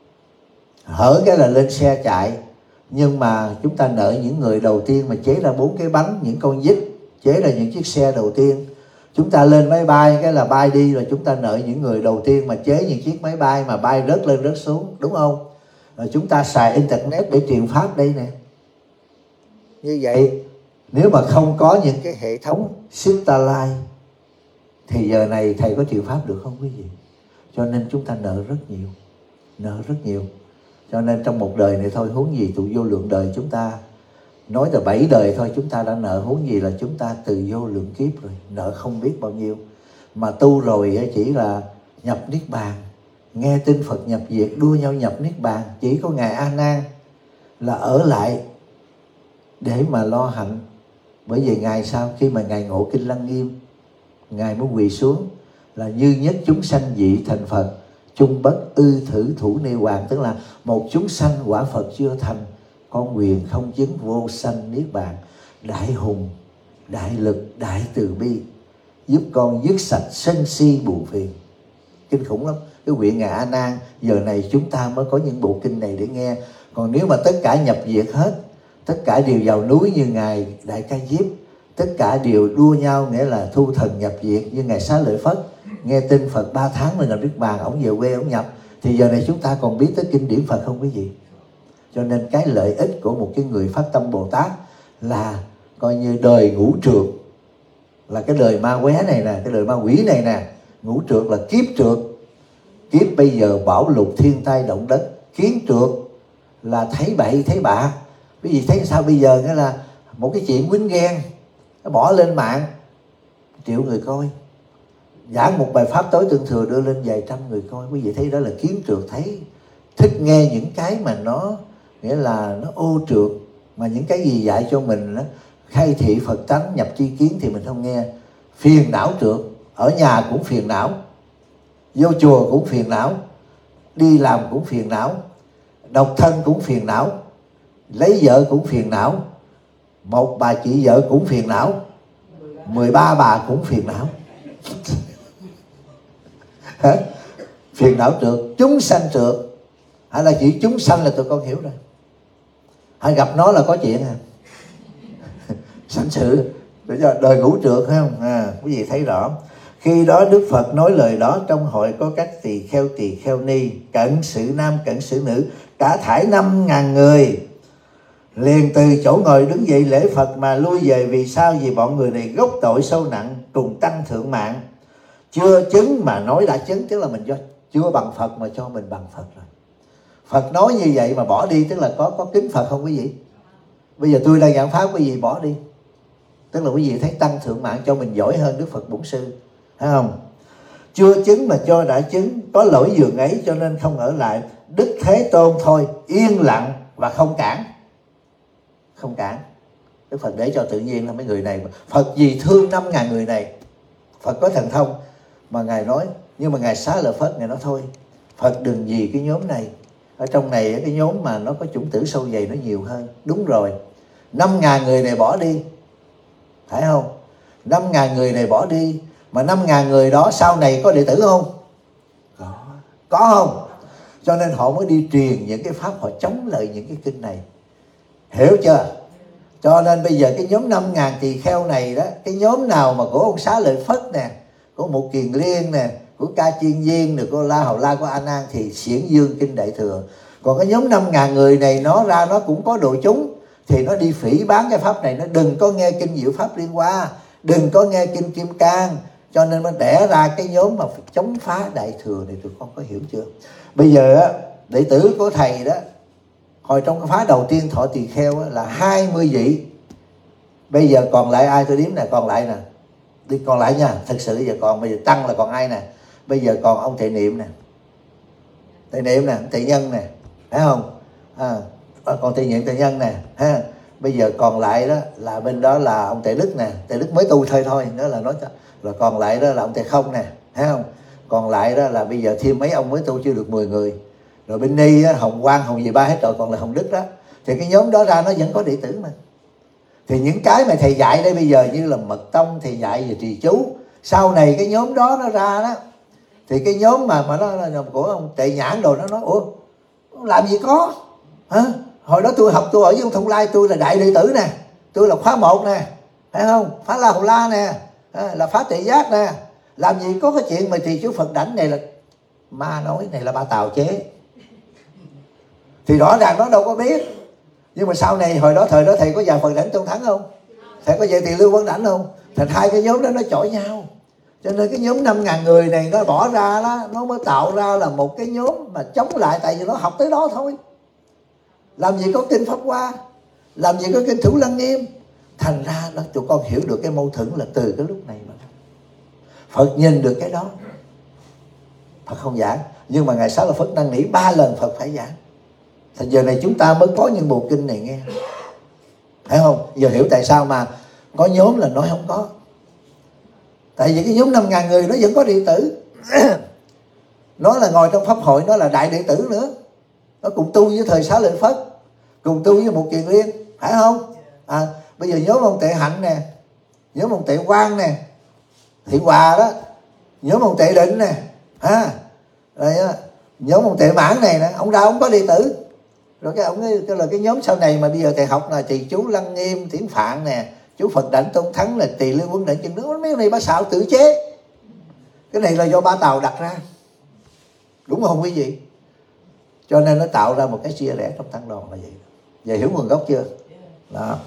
hở cái là lên xe chạy, nhưng mà chúng ta nợ những người đầu tiên mà chế ra bốn cái bánh, những con vít chế ra những chiếc xe đầu tiên. Chúng ta lên máy bay cái là bay đi, rồi chúng ta nợ những người đầu tiên mà chế những chiếc máy bay mà bay rớt lên rớt xuống, đúng không? Rồi chúng ta xài internet để truyền pháp đây nè. Như vậy nếu mà không có những cái hệ thống Starline thì giờ này thầy có truyền pháp được không quý vị? Cho nên chúng ta nợ rất nhiều, nợ rất nhiều. Cho nên trong một đời này thôi, huống gì tụi vô lượng đời chúng ta, nói từ bảy đời thôi chúng ta đã nợ, huống gì là chúng ta từ vô lượng kiếp rồi, nợ không biết bao nhiêu. Mà tu rồi chỉ là nhập Niết Bàn, nghe tin Phật nhập diệt, đua nhau nhập Niết Bàn. Chỉ có Ngài A Nan là ở lại để mà lo hạnh. Bởi vì Ngài sao? Khi mà Ngài ngộ kinh Lăng Nghiêm, Ngài mới quỳ xuống là như nhất chúng sanh vị thành Phật, chung bất ư thử thủ nê hoàng. Tức là một chúng sanh quả Phật chưa thành, con quyền không chứng vô sanh Niết Bàn. Đại hùng, đại lực, đại từ bi, giúp con dứt sạch sân si buồn phiền. Kinh khủng lắm. Cái quyển Ngài A Nan giờ này chúng ta mới có những bộ kinh này để nghe. Còn nếu mà tất cả nhập diệt hết, tất cả đều vào núi như Ngài Đại Ca Diếp, tất cả đều đua nhau, nghĩa là thu thần nhập diệt như Ngài Xá Lợi Phất, nghe tin Phật ba tháng mới nhập Niết Bàn, ổng về quê ổng nhập. Thì giờ này chúng ta còn biết tới kinh điển Phật không quý vị? Cho nên cái lợi ích của một cái người phát tâm Bồ Tát là coi như đời ngũ trượt, là cái đời ma qué này nè, cái đời ma quỷ này nè. Ngũ trượt là kiếp trượt, kiếp bây giờ bão lụt thiên tai động đất. Kiến trượt là thấy bậy thấy bạ. Quý vị thấy sao bây giờ? Nghĩa là một cái chuyện quýnh ghen, nó bỏ lên mạng, triệu người coi. Giảng một bài pháp tối tương thừa đưa lên vài trăm người coi. Quý vị thấy đó là kiến trượt. Thấy thích nghe những cái mà nó nghĩa là nó ô trượt, mà những cái gì dạy cho mình đó, khai thị Phật tánh, nhập tri kiến thì mình không nghe. Phiền não trượt, ở nhà cũng phiền não, vô chùa cũng phiền não, đi làm cũng phiền não, độc thân cũng phiền não, lấy vợ cũng phiền não, một bà chị vợ cũng phiền não, mười ba bà cũng phiền não. Phiền não trượt, chúng sanh trượt. Hay là chỉ chúng sanh là tụi con hiểu rồi. Hay gặp nó là có chuyện à. Sanh sự đời ngũ trượt phải không? À, quý vị thấy rõ. Khi đó Đức Phật nói lời đó, trong hội có các tỳ kheo tỳ kheo ni, cận sự nam cận sự nữ, cả thảy năm ngàn người, liền từ chỗ ngồi đứng dậy lễ Phật mà lui về. Vì sao? Vì bọn người này gốc tội sâu nặng, cùng tăng thượng mạng, chưa chứng mà nói đã chứng. Tức là mình do chưa bằng Phật mà cho mình bằng Phật rồi. Phật nói như vậy mà bỏ đi, tức là có có kính Phật không quý vị? Bây giờ tôi đang giảng pháp, quý vị bỏ đi, Tức là quý vị thấy tăng thượng mạng cho mình giỏi hơn Đức Phật Bổn Sư, thấy không? Chưa chứng mà cho đã chứng, có lỗi giường ấy cho nên không ở lại. Đức Thế Tôn thôi yên lặng và không cản. Không cản. Đức Phật để cho tự nhiên là mấy người này, Phật vì thương năm ngàn người này, Phật có thần thông mà Ngài nói, nhưng mà Ngài Xá Lợi Phất Ngài nói thôi, Phật đừng vì cái nhóm này. Ở trong này cái nhóm mà nó có chủng tử sâu dày nó nhiều hơn. Đúng rồi, năm ngàn người này bỏ đi, phải không? Năm ngàn người này bỏ đi, mà năm ngàn người đó sau này có đệ tử không? Có. Có không? Cho nên họ mới đi truyền những cái pháp, họ chống lại những cái kinh này. Hiểu chưa? Cho nên bây giờ cái nhóm năm ngàn tỳ kheo này đó, cái nhóm nào mà của ông Xá Lợi Phất nè, của Một Kiền Liên nè, của Ca Chiên Viên nè, của La Hầu La, của A Nan thì xiển dương kinh Đại Thừa. Còn cái nhóm năm ngàn người này nó ra nó cũng có độ chúng, thì nó đi phỉ bán cái pháp này. Nó đừng có nghe kinh Diệu Pháp Liên Hoa, đừng có nghe kinh Kim Cang. Cho nên nó đẻ ra cái nhóm mà phải chống phá Đại Thừa này. Tụi con có hiểu chưa? Bây giờ á, đệ tử của thầy đó, hồi trong cái phá đầu tiên thọ tỳ kheo là hai mươi vị. Bây giờ còn lại ai tôi đếm nè, còn lại nè, đi còn lại nha, thật sự giờ còn, bây giờ tăng là còn ai nè? Bây giờ còn ông Thầy Niệm nè, Thầy Niệm nè, Thầy Nhân nè, phải không? À, còn Thầy Niệm, Thầy Nhân nè, ha. Bây giờ còn lại đó là bên đó là ông Tệ Đức nè, Tệ Đức mới tu thôi thôi, đó là nói cho. Rồi còn lại đó là ông Tệ Không nè, thấy không? Còn lại đó là bây giờ thêm mấy ông mới tu chưa được mười người. Rồi bên Ni á, Hồng Quang, Hồng gì ba hết rồi, còn là Hồng Đức đó. Thì cái nhóm đó ra nó vẫn có đệ tử mà. Thì những cái mà thầy dạy đây bây giờ như là Mật Tông, thầy dạy về trì chú, sau này cái nhóm đó nó ra đó, thì cái nhóm mà mà nó của ông Tệ Nhãn rồi nó nói ủa làm gì có hả? Hồi đó tôi học tôi ở với ông Thông Lai, tôi là đại đệ tử nè, tôi là khóa một nè, phải không? Phá La Hầu La nè, là phá Tuệ Giác nè, làm gì có cái chuyện mà trì chú Phật đảnh này là ma nói, này là Ba Tàu chế. Thì rõ ràng nó đâu có biết. Nhưng mà sau này hồi đó thời đó thầy có dạy Phật đảnh Tôn Thắng không? Thầy có dạy Tiền Lưu Quán đảnh không? Thành hai cái nhóm đó nó chọi nhau. Cho nên cái nhóm năm ngàn người này nó bỏ ra đó, nó mới tạo ra là một cái nhóm mà chống lại. Tại vì nó học tới đó thôi. Làm gì có kinh Pháp Hoa, làm gì có kinh Thủ Lăng Nghiêm. Thành ra đó tụi con hiểu được cái mâu thuẫn là từ cái lúc này mà Phật nhìn được cái đó. Phật không giảng, nhưng mà Ngài Xá Lợi Phất năn nỉ ba lần Phật phải giảng. Thành giờ này chúng ta mới có những bộ kinh này nghe, phải không? Giờ hiểu tại sao mà có nhóm là nói không có. Tại vì cái nhóm năm ngàn người nó vẫn có đệ tử. Nó là ngồi trong pháp hội, nó là đại đệ tử nữa. Nó cùng tu với thời Xá Lợi Phất, cùng tu với Một Kiền Liên, phải không? À, bây giờ nhóm ông Tệ Hạnh nè, nhóm ông Tệ Quang nè, Thị Hòa đó, nhóm ông Tệ Định nè, ha, rồi nhóm ông Tệ Mãn này nè, ông ra ông có đệ tử. Rồi cái ông ấy, cái là cái nhóm sau này mà bây giờ thầy học là trì chú Lăng Nghiêm, Thiển Phạn nè, chú Phật đảnh Tôn Thắng, là Tỳ Lưu Quân đảnh chân nước. Mấy cái này bá xạo tự chế. Cái này là do Ba Tàu đặt ra, đúng không quý vị? Cho nên nó tạo ra một cái chia rẽ trong tăng đoàn là vậy. Giờ hiểu nguồn gốc chưa? Đó.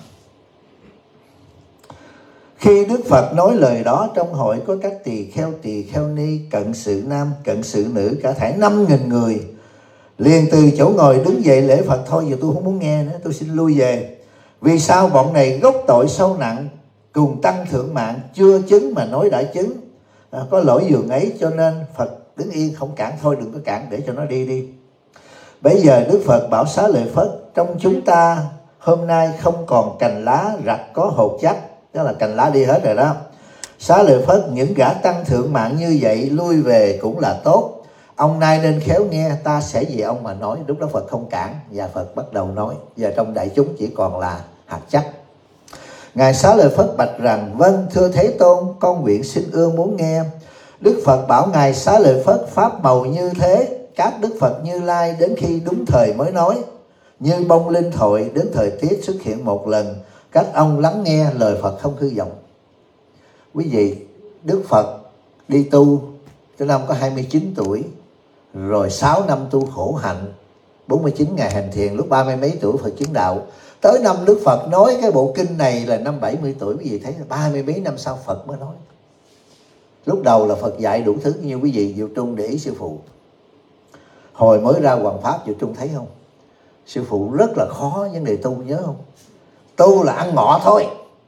Khi Đức Phật nói lời đó, trong hội có các tỳ kheo, tỳ kheo ni, cận sự nam, cận sự nữ, cả thảy năm nghìn người. Liền từ chỗ ngồi đứng dậy lễ Phật. Thôi giờ tôi không muốn nghe nữa, tôi xin lui về. Vì sao bọn này gốc tội sâu nặng, cùng tăng thượng mạng, chưa chứng mà nói đã chứng, à, có lỗi giường ấy, cho nên Phật đứng yên không cản. Thôi đừng có cản, để cho nó đi đi. Bây giờ Đức Phật bảo Xá Lợi Phất, trong chúng ta hôm nay không còn cành lá rặt có hột chắc, đó là cành lá đi hết rồi đó. Xá Lợi Phất, những gã tăng thượng mạng như vậy lui về cũng là tốt. Ông nay nên khéo nghe, ta sẽ về ông mà nói. Lúc đó Phật không cản, và Phật bắt đầu nói. Giờ trong đại chúng chỉ còn là hạt chắc. Ngài Xá Lợi Phất bạch rằng, vâng thưa Thế Tôn, con nguyện xin ưa muốn nghe. Đức Phật bảo Ngài Xá Lợi Phất, pháp màu như thế, các Đức Phật Như Lai đến khi đúng thời mới nói. Như bông linh thội đến thời tiết xuất hiện một lần, các ông lắng nghe lời Phật không hư vọng. Quý vị, Đức Phật đi tu tới năm có hai mươi chín tuổi, rồi sáu năm tu khổ hạnh, bốn mươi chín ngày hành thiền, lúc ba mươi mấy tuổi Phật chứng đạo. Tới năm Đức Phật nói cái bộ kinh này là năm bảy mươi tuổi. Quý vị thấy ba mươi mấy năm sau Phật mới nói. Lúc đầu là Phật dạy đủ thứ, như quý vị Diệu Trung để ý sư phụ. Hồi mới ra Hoàng Pháp Diệu Trung thấy không? Sư phụ rất là khó vấn đề tu, nhớ không? Tu là ăn ngọ thôi.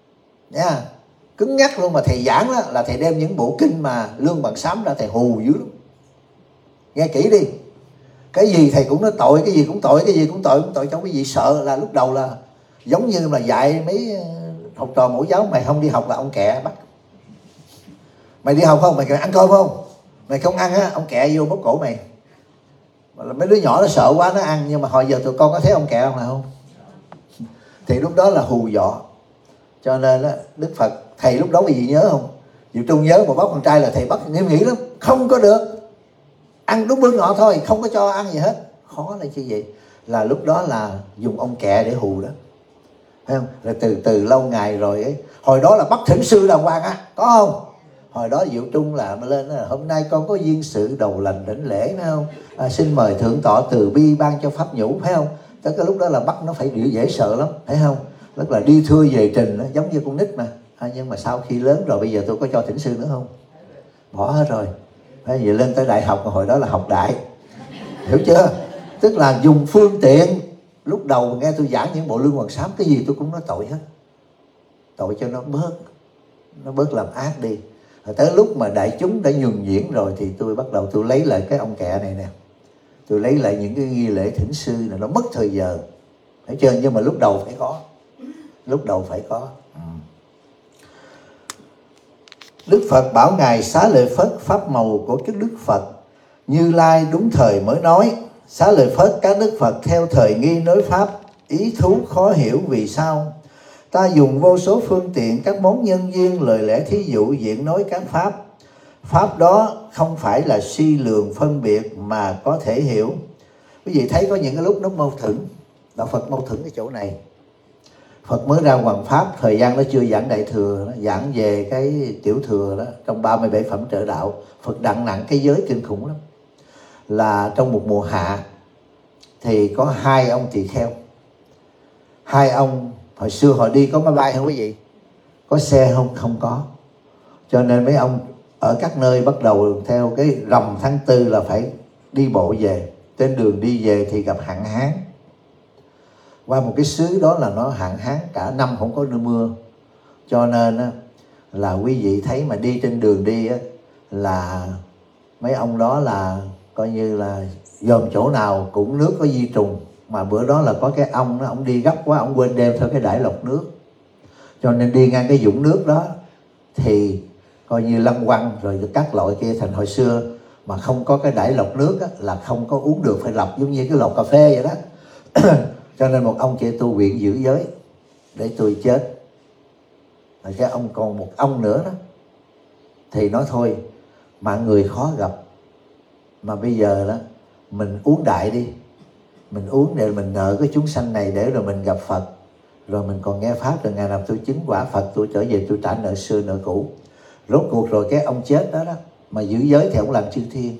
nha, cứng nhắc luôn. Mà thầy giảng đó là thầy đem những bộ kinh mà Lương Bằng Sám ra thầy hù dữ lắm. Nghe kỹ đi, cái gì thầy cũng nói tội, cái gì cũng tội, cái gì cũng tội, cũng tội cho quý vị sợ. Là lúc đầu là giống như là dạy mấy học trò mẫu giáo, mày không đi học là ông kẹ bắt. Mày đi học không, mày ăn cơm không, mày không ăn á, ông kẹ vô bóp cổ mày. Mấy đứa nhỏ nó sợ quá nó ăn, nhưng mà hồi giờ tụi con có thấy ông kẹ không nào không? Thì lúc đó là hù dọ. Cho nên đó, Đức Phật, thầy lúc đó quý vị nhớ không? Diệu Trung nhớ một bác con trai là thầy bắt nghiêm nghị lắm, không có được ăn đúng bữa ngọ thôi, không có cho ăn gì hết. Khó là như vậy. Là lúc đó là dùng ông kẹ để hù đó, thấy không? Rồi từ từ lâu ngày rồi ấy, hồi đó là bắt thỉnh sư đàng hoàng á, có không? Hồi đó Diệu Trung là lên là hôm nay con có duyên sự đầu lành đảnh lễ, phải không? À, xin mời thượng tọa từ bi ban cho pháp nhũ, phải không? Tới cái lúc đó là bắt nó phải dễ, dễ sợ lắm, thấy không? Tức là đi thưa về trình đó, giống như con nít mà. À, nhưng mà sau khi lớn rồi bây giờ tôi có cho thỉnh sư nữa không? Bỏ hết rồi. Bây giờ lên tới đại học, hồi đó là học đại, hiểu chưa? Tức là dùng phương tiện. Lúc đầu nghe tôi giảng những bộ Lương Hoàng Sám, cái gì tôi cũng nói tội hết, tội cho nó bớt, nó bớt làm ác đi. Rồi tới lúc mà đại chúng đã nhuần nhuyễn rồi thì tôi bắt đầu tôi lấy lại cái ông kẹ này nè, tôi lấy lại những cái nghi lễ thỉnh sư này, nó mất thời giờ, thấy chưa? Nhưng mà lúc đầu phải có, lúc đầu phải có. ừ. Đức Phật bảo ngài Xá Lợi Phất, pháp màu của cái Đức Phật Như Lai đúng thời mới nói. Xá Lợi Phất, các Đức Phật theo thời nghi nói pháp, ý thú khó hiểu vì sao. Ta dùng vô số phương tiện, các món nhân duyên, lời lẽ thí dụ diễn nói các pháp. Pháp đó không phải là suy lường phân biệt mà có thể hiểu. Quý vị thấy có những cái lúc nó mâu thuẫn. Đạo Phật mâu thuẫn cái chỗ này. Phật mới ra Hoằng Pháp, thời gian nó chưa giảng Đại Thừa, nó giảng về cái Tiểu Thừa đó, trong ba mươi bảy phẩm trợ đạo. Phật đặng nặng cái giới kinh khủng lắm. Là trong một mùa hạ thì có hai ông tỳ kheo. Hai ông hồi xưa họ đi có máy bay không quý vị? Có xe không? Không có. Cho nên mấy ông ở các nơi bắt đầu theo cái rằm tháng tư là phải đi bộ về. Trên đường đi về thì gặp hạn hán. Qua một cái xứ đó là nó hạn hán cả năm không có mưa. Cho nên á, là quý vị thấy mà đi trên đường đi á, là mấy ông đó là coi như là dòm chỗ nào cũng nước có vi trùng. Mà bữa đó là có cái ông đó, ông đi gấp quá, ông quên đem theo cái đải lọc nước. Cho nên đi ngang cái vũng nước đó thì coi như lăng quăng rồi các loại kia. Thành hồi xưa mà không có cái đải lọc nước á, là không có uống được, phải lọc giống như cái lọc cà phê vậy đó. Cho nên một ông kia tu viện giữ giới để tôi chết. Rồi cái ông còn một ông nữa đó thì nói thôi, mạng người khó gặp, mà bây giờ đó mình uống đại đi, mình uống để mình nợ cái chúng sanh này, để rồi mình gặp Phật, rồi mình còn nghe pháp, rồi ngày nào tôi chứng quả Phật, tôi trở về tôi trả nợ xưa nợ cũ. Rốt cuộc rồi cái ông chết đó đó, mà giữ giới thì ông làm chư thiên.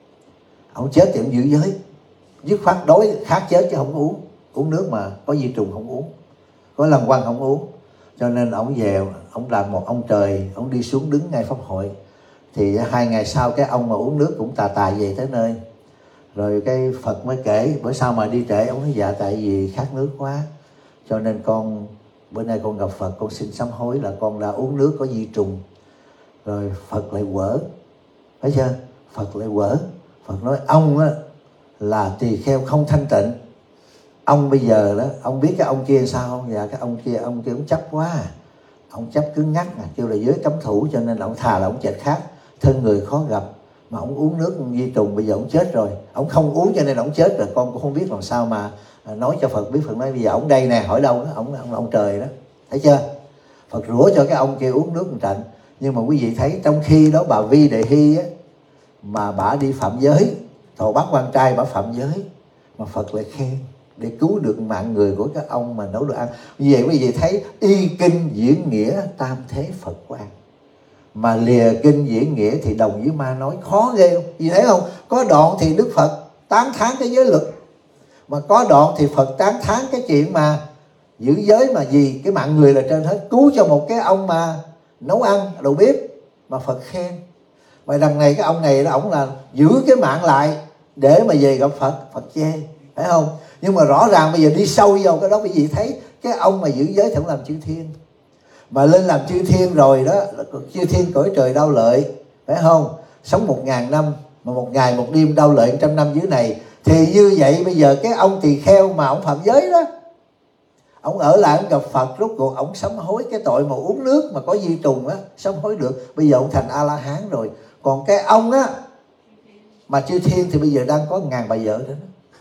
Ông chết thì ông giữ giới, dứt khoát đói khát chết chứ không uống. Uống nước mà có vi trùng không uống, có lăng quăng không uống. Cho nên ông về, ông làm một ông trời, ông đi xuống đứng ngay pháp hội. Thì hai ngày sau cái ông mà uống nước cũng tà tà về tới nơi. Rồi cái Phật mới kể bữa sau mà đi trễ. Ông nói dạ tại vì khát nước quá, cho nên con bữa nay con gặp Phật, con xin sám hối là con đã uống nước có vi trùng. Rồi Phật lại quở, thấy chưa? Phật lại quở. Phật nói ông á là tỳ kheo không thanh tịnh. Ông bây giờ đó, ông biết cái ông kia sao không? Dạ cái ông kia, ông kia ông chấp quá à. Ông chấp cứng ngắc à, kêu là giới cấm thủ, cho nên là ông thà là ông chệch khát, thân người khó gặp. Mà ông uống nước vi trùng, bây giờ ông chết rồi. Ông không uống cho nên ông chết rồi. Con cũng không biết làm sao mà nói cho Phật biết. Phật nói bây giờ ông đây nè, hỏi đâu đó, ông ông ông trời đó, thấy chưa? Phật rủa cho cái ông kia uống nước một trận. Nhưng mà quý vị thấy trong khi đó bà Vi Đề Hy á, mà bả đi phạm giới, thọ bát quan trai bả phạm giới, mà Phật lại khen để cứu được mạng người của các ông mà nấu đồ ăn. Như vậy quý vị thấy y kinh diễn nghĩa tam thế Phật quan. Mà lìa kinh diễn nghĩa thì đồng với ma nói, khó ghê không? Vì thấy không? Có đoạn thì Đức Phật tán thán cái giới luật, mà có đoạn thì Phật tán thán cái chuyện mà giữ giới mà gì cái mạng người là trên hết, cứu cho một cái ông mà nấu ăn đầu bếp mà Phật khen. Mà đằng này cái ông này là ổng là giữ cái mạng lại để mà về gặp Phật, Phật chê, phải không? Nhưng mà rõ ràng bây giờ đi sâu vào cái đó quý vị thấy cái ông mà giữ giới thì ông làm chư thiên. Mà lên làm chư thiên rồi đó, chư thiên cõi trời đau lợi, phải không? Sống một ngàn năm mà một ngày một đêm đau lợi trăm năm dưới này. Thì như vậy bây giờ cái ông tỳ kheo mà ông phạm giới đó, ông ở lại ông gặp Phật, rốt cuộc ông sám hối cái tội mà uống nước mà có vi trùng á, sám hối được. Bây giờ ông thành A La Hán rồi. Còn cái ông á mà chư thiên thì bây giờ đang có ngàn bà vợ đó.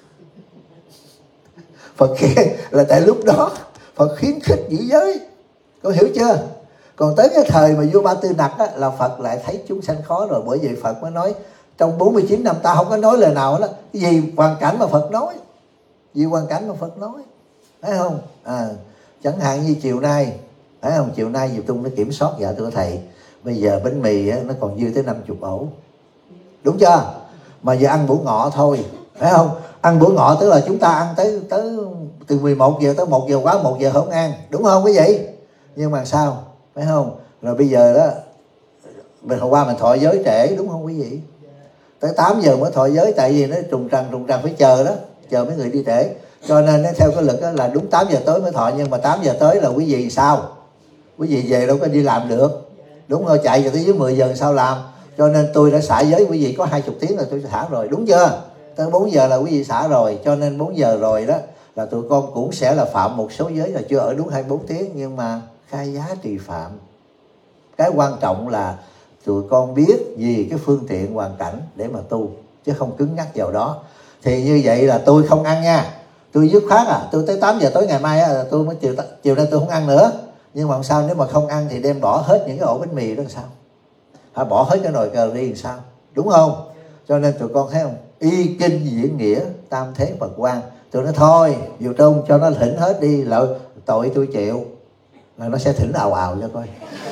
Phật khen là tại lúc đó Phật khuyến khích giữ giới, có hiểu chưa? Còn tới cái thời mà vua Ba Tư Nặc á, là Phật lại thấy chúng sanh khó rồi. Bởi vậy Phật mới nói trong bốn mươi chín năm ta không có nói lời nào hết. Cái gì hoàn cảnh mà Phật nói, vì hoàn cảnh mà Phật nói, thấy không? À, chẳng hạn như chiều nay, thấy không? Chiều nay Diệu Tung nó kiểm soát dạ thưa thầy, bây giờ bánh mì á, nó còn dư tới năm mươi ổ, đúng chưa? Mà giờ ăn bữa ngọ thôi, phải không? Ăn bữa ngọ tức là chúng ta ăn tới tới từ mười một giờ tới một giờ quá, một giờ không ăn, đúng không quý vị? Nhưng mà sao, phải không? Rồi bây giờ đó, mình hôm qua mình thọ giới trễ, đúng không quý vị? Tới tám giờ mới thọ giới, tại vì nó trùng trần trùng trần phải chờ đó, chờ mấy người đi trễ. Cho nên theo cái luật đó là đúng tám giờ tối mới thọ. Nhưng mà tám giờ tới là quý vị sao? Quý vị về đâu có đi làm được, đúng không? Chạy cho tới dưới mười giờ sao làm? Cho nên tôi đã xả giới quý vị có hai mươi tiếng là tôi xả rồi, đúng chưa? Tới bốn giờ là quý vị xả rồi. Cho nên bốn giờ rồi đó là tụi con cũng sẽ là phạm một số giới, là chưa ở đúng hai mươi bốn tiếng, nhưng mà khai giá trì phạm. Cái quan trọng là tụi con biết vì cái phương tiện hoàn cảnh để mà tu, chứ không cứng nhắc vào đó. Thì như vậy là tôi không ăn nha, tôi dứt khoát à, tôi tới tám giờ tối ngày mai á, tôi mới chiều chiều nay tôi không ăn nữa. Nhưng mà sao nếu mà không ăn thì đem bỏ hết những cái ổ bánh mì đó làm sao? Hả, bỏ hết cái nồi cờ ri làm sao? Đúng không? Cho nên tụi con thấy không? Y kinh diễn nghĩa tam thế Phật quan. Tụi nó thôi, Diệu Trung cho nó thỉnh hết đi, lợi tội tôi chịu. Là nó sẽ thỉnh ào ào cho coi.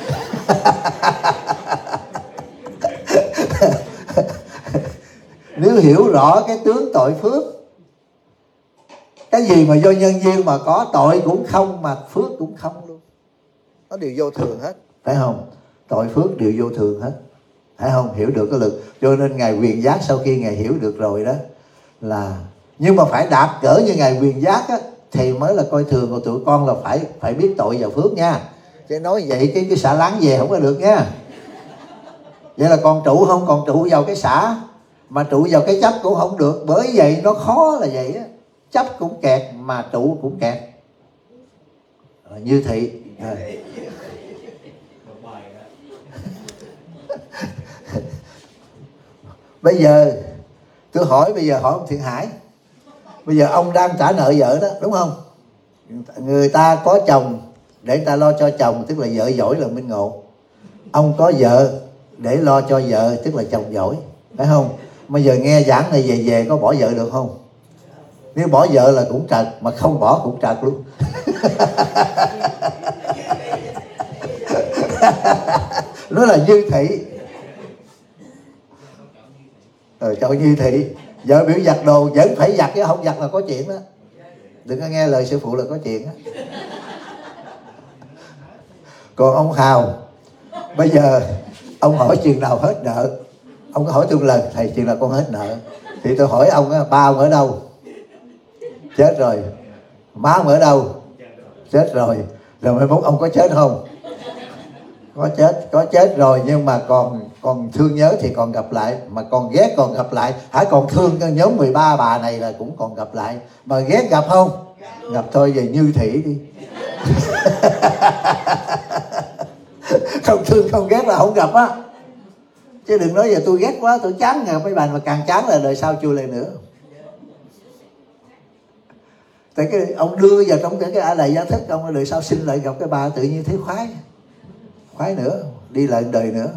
Nếu hiểu rõ cái tướng tội phước, cái gì mà do nhân duyên mà có, tội cũng không mà phước cũng không luôn, nó đều vô thường hết, phải không? Tội phước đều vô thường hết, phải không? Hiểu được cái lực. Cho nên Ngài Quyền Giác sau khi Ngài hiểu được rồi đó là, nhưng mà phải đạt cỡ như Ngài Quyền Giác á, thì mới là coi thường. Của tụi con là phải phải biết tội và phước nha. Chứ nói vậy cái cái xả láng về không có được nha. Vậy là còn trụ không, còn trụ vào cái xả, mà trụ vào cái chấp cũng không được. Bởi vậy nó khó là vậy á, chấp cũng kẹt mà trụ cũng kẹt. À, như thị à. Bây giờ tôi hỏi, bây giờ hỏi ông Thiện Hải, bây giờ ông đang trả nợ vợ đó, đúng không? Người ta có chồng để ta lo cho chồng, tức là vợ giỏi là minh ngộ. Ông có vợ để lo cho vợ, tức là chồng giỏi, phải không? Bây giờ nghe giảng này về về có bỏ vợ được không? Nếu bỏ vợ là cũng trật, mà không bỏ cũng trật luôn. Nó là như thị. Ờ, cho như thị. Vợ biểu giặt đồ vẫn phải giặt, chứ không giặt là có chuyện đó. Đừng có nghe lời sư phụ là có chuyện đó. Còn ông Hào, bây giờ ông hỏi chừng nào hết nợ. Ông có hỏi tôi lần, thầy chừng nào con hết nợ. Thì tôi hỏi ông, ba ông ở đâu? Chết rồi. Má ông ở đâu? Chết rồi. Rồi mai mốt ông có chết không? Có chết, có chết rồi, nhưng mà còn còn thương nhớ thì còn gặp lại. Mà còn ghét còn gặp lại. Hãy còn thương cái nhóm mười ba bà này là cũng còn gặp lại. Mà ghét gặp không? Gặp thôi, về như thị đi. Không thương không ghét là không gặp á. Chứ đừng nói giờ tôi ghét quá, tôi chán gặp mấy bà, mà càng chán là đời sau chui lại nữa. Tại cái ông đưa vào trong cái A Lại Gia Thức, ông đời sau sinh lại gặp cái bà tự nhiên thấy khoái. Khoái nữa, đi lại đời nữa.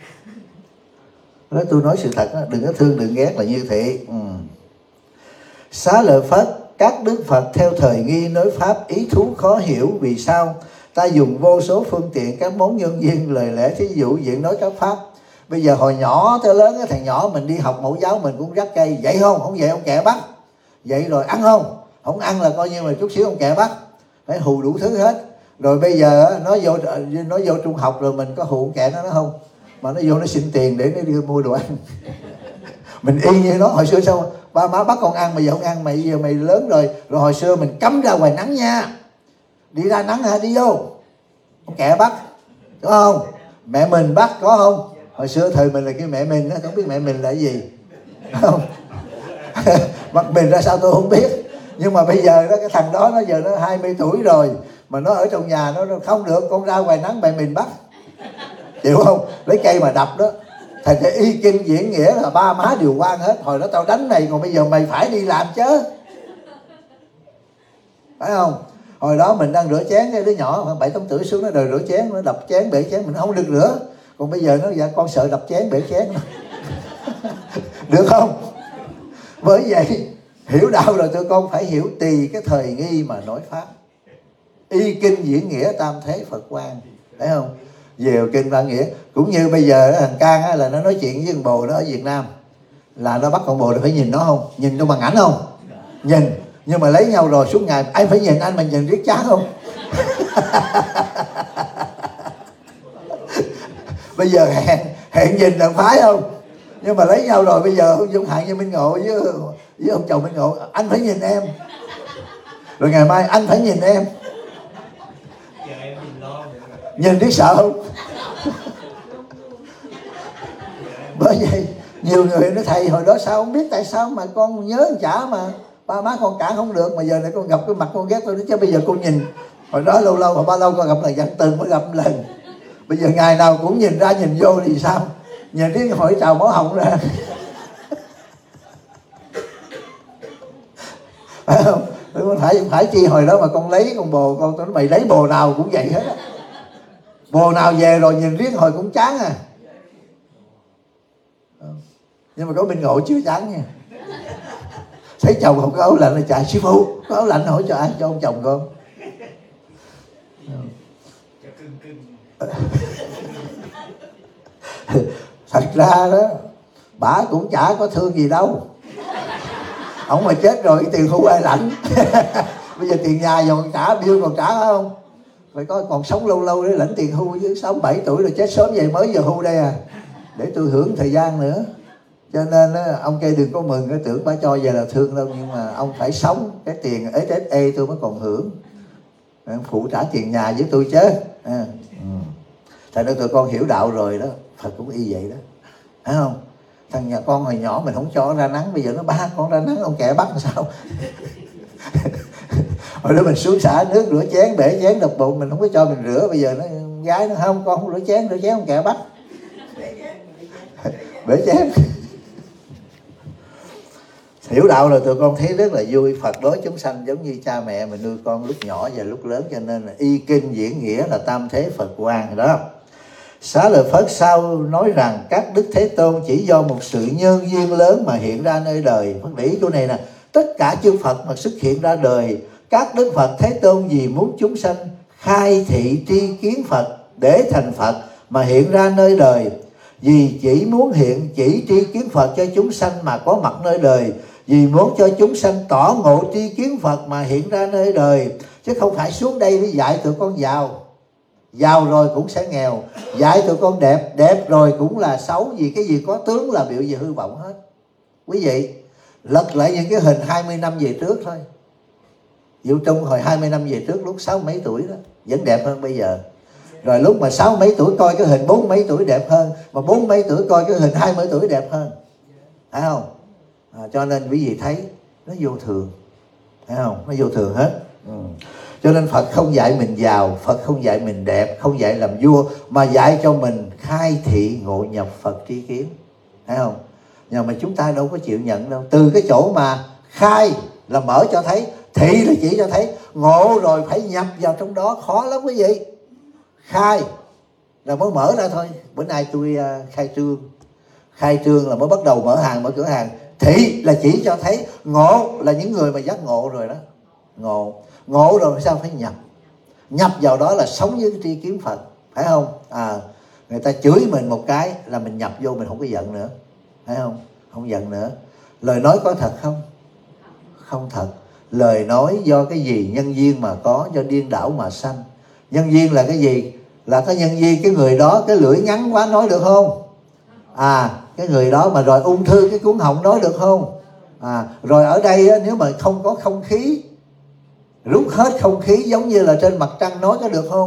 Nói tôi nói sự thật đó, đừng có thương đừng ghét là như thế. Ừ. Xá lợi Phất, các đức Phật theo thời nghi nói pháp ý thú khó hiểu. Vì sao? Ta dùng vô số phương tiện, các món nhân duyên, lời lẽ thí dụ diễn nói các pháp. Bây giờ hồi nhỏ tới lớn, cái thằng nhỏ mình đi học mẫu giáo mình cũng rắc cây. Vậy không? Không vậy ông kẻ bắt. Vậy rồi ăn không? Không ăn là coi như là chút xíu ông kẻ bắt. Phải hù đủ thứ hết. Rồi bây giờ nó vô nó vô trung học rồi mình có hù kẻ nó, nó không? Mà nó vô nó xin tiền để nó đi mua đồ ăn. Mình y như nó. Hồi xưa sao ba má bắt con ăn mà giờ không ăn, mày giờ mày lớn rồi. Rồi hồi xưa mình cấm ra ngoài nắng nha. Đi ra nắng hả? Đi vô. ông kẹ bắt, đúng không? Mẹ mình bắt có không? Hồi xưa thời mình là cái mẹ mình đó, không biết mẹ mình là cái gì, không? Bắt mình ra sao tôi không biết, nhưng mà bây giờ đó cái thằng đó nó giờ nó hai mươi tuổi rồi mà nó ở trong nhà nó không được, con ra ngoài nắng mẹ mình bắt, chịu không? Lấy cây mà đập đó. Thành cái y kinh diễn nghĩa là ba má đều quan hết. Hồi đó tao đánh mày, còn bây giờ mày phải đi làm chứ, phải không? Hồi đó mình đang rửa chén, cái đứa nhỏ khoảng bảy tám tuổi xuống nó đòi rửa chén, nó đập chén bể chén, mình không được rửa. Còn bây giờ nó dạ con sợ đập chén bể chén được không? Bởi vậy hiểu đạo rồi tụi con phải hiểu tùy cái thời nghi mà nói pháp. Y kinh diễn nghĩa tam thế Phật quan, thấy không? Về kinh Văn nghĩa cũng như bây giờ thằng Cang á, là nó nói chuyện với thằng bồ nó ở Việt Nam, là nó bắt con bồ nó phải nhìn nó không? Nhìn trong bằng ảnh không? Nhìn. Nhưng mà lấy nhau rồi suốt ngày anh phải nhìn anh mà nhìn riết chán không? Bây giờ hẹn hẹn nhìn là phái không? Nhưng mà lấy nhau rồi bây giờ Dung Hạn như Minh Ngộ với với ông chồng Minh Ngộ, anh phải nhìn em. Rồi ngày mai anh phải nhìn em. Nhìn biết sợ không? Bởi vậy nhiều người nói thầy hồi đó sao không biết tại sao mà con nhớ anh chả mà ba má con cả không được, mà giờ này con gặp cái mặt con ghét tôi đó chứ. Bây giờ con nhìn hồi đó lâu lâu mà bao lâu con gặp là dặn từng mới gặp một lần, bây giờ ngày nào cũng nhìn ra nhìn vô thì sao? Nhìn cái hỏi trào máu họng ra. Phải không? Phải phải chi hồi đó mà con lấy con bồ con, tôi nói mày lấy bồ nào cũng vậy hết á. Bồ nào về rồi nhìn riết hồi cũng chán à. Nhưng mà có Minh Ngộ chưa chán nha. Thấy chồng không có áo lạnh là chạy sư phụ có áo lạnh hỏi cho ai? Cho ông chồng con. Thật ra đó bả cũng chả có thương gì đâu. Ông mà chết rồi cái tiền hưu ai lãnh. Bây giờ tiền nhà giờ còn trả, bill còn trả không? Phải có còn sống lâu lâu để lãnh tiền hưu chứ. Sáu bảy tuổi rồi chết sớm vậy mới giờ hưu đây à. Để tôi hưởng thời gian nữa. Cho nên đó, ông kia đừng có mừng cái tưởng bà cho về là thương đâu. Nhưng mà ông phải sống cái tiền ét ét a tôi mới còn hưởng. Phụ trả tiền nhà với tôi chứ à. Ừ. Tại nên tụi con hiểu đạo rồi đó, Phật cũng y vậy đó, thấy không? Thằng nhà con hồi nhỏ mình không cho ra nắng, bây giờ nó ba con ra nắng ông kẻ bắt làm sao? Hồi đó mình xuống xả nước rửa chén bể chén đập bụng mình không có cho mình rửa, bây giờ nó gái nó không con không rửa chén rửa chén ông kẻ bắt bể chén. Hiểu đạo rồi tụi con thấy rất là vui. Phật đối chúng sanh giống như cha mẹ mình nuôi con lúc nhỏ và lúc lớn, cho nên là y kinh diễn nghĩa là tam thế Phật quan đó. Xá Lợi Phất sau nói rằng các Đức Thế Tôn chỉ do một sự nhân duyên lớn mà hiện ra nơi đời. Phật để ý chỗ này nè, tất cả chư Phật mà xuất hiện ra đời, các Đức Phật Thế Tôn vì muốn chúng sanh khai thị tri kiến Phật để thành Phật mà hiện ra nơi đời. Vì chỉ muốn hiện chỉ tri kiến Phật cho chúng sanh mà có mặt nơi đời, vì muốn cho chúng sanh tỏ ngộ tri kiến Phật mà hiện ra nơi đời, chứ không phải xuống đây để dạy tụi con giàu. Giàu rồi cũng sẽ nghèo. Dạy tụi con đẹp, đẹp rồi cũng là xấu. Vì cái gì có tướng là biểu gì hư vọng hết. Quý vị lật lại những cái hình hai mươi năm về trước thôi. Dụ Trung hồi hai mươi năm về trước lúc sáu mấy tuổi đó vẫn đẹp hơn bây giờ. Rồi lúc mà sáu mấy tuổi coi cái hình bốn mấy tuổi đẹp hơn, mà bốn mấy tuổi coi cái hình hai mươi tuổi đẹp hơn, phải không? À, cho nên quý vị thấy nó vô thường, thấy không? Nó vô thường hết. Ừ. Cho nên Phật không dạy mình giàu, Phật không dạy mình đẹp, không dạy làm vua, mà dạy cho mình khai thị ngộ nhập Phật tri kiến, thấy không? Nhưng mà chúng ta đâu có chịu nhận đâu. Từ cái chỗ mà khai là mở cho thấy, thị là chỉ cho thấy, ngộ rồi phải nhập vào trong đó, khó lắm quý vị. Khai là mới mở ra thôi. Bữa nay tôi uh, khai trương. Khai trương là mới bắt đầu mở hàng, mở cửa hàng. Thị là chỉ cho thấy, ngộ là những người mà giác ngộ rồi đó. Ngộ Ngộ rồi sao phải nhập. Nhập vào đó là sống với tri kiến Phật, phải không? À, người ta chửi mình một cái là mình nhập vô, mình không có giận nữa, phải không? Không giận nữa. Lời nói có thật không? Không thật. Lời nói do cái gì? Nhân duyên mà có, do điên đảo mà sanh. Nhân duyên là cái gì? Là cái nhân duyên, cái người đó cái lưỡi ngắn quá nói được không? À, cái người đó mà rồi ung thư cái cuốn họng nói được không? À, rồi ở đây á, nếu mà không có không khí, rút hết không khí giống như là trên mặt trăng nói có được không?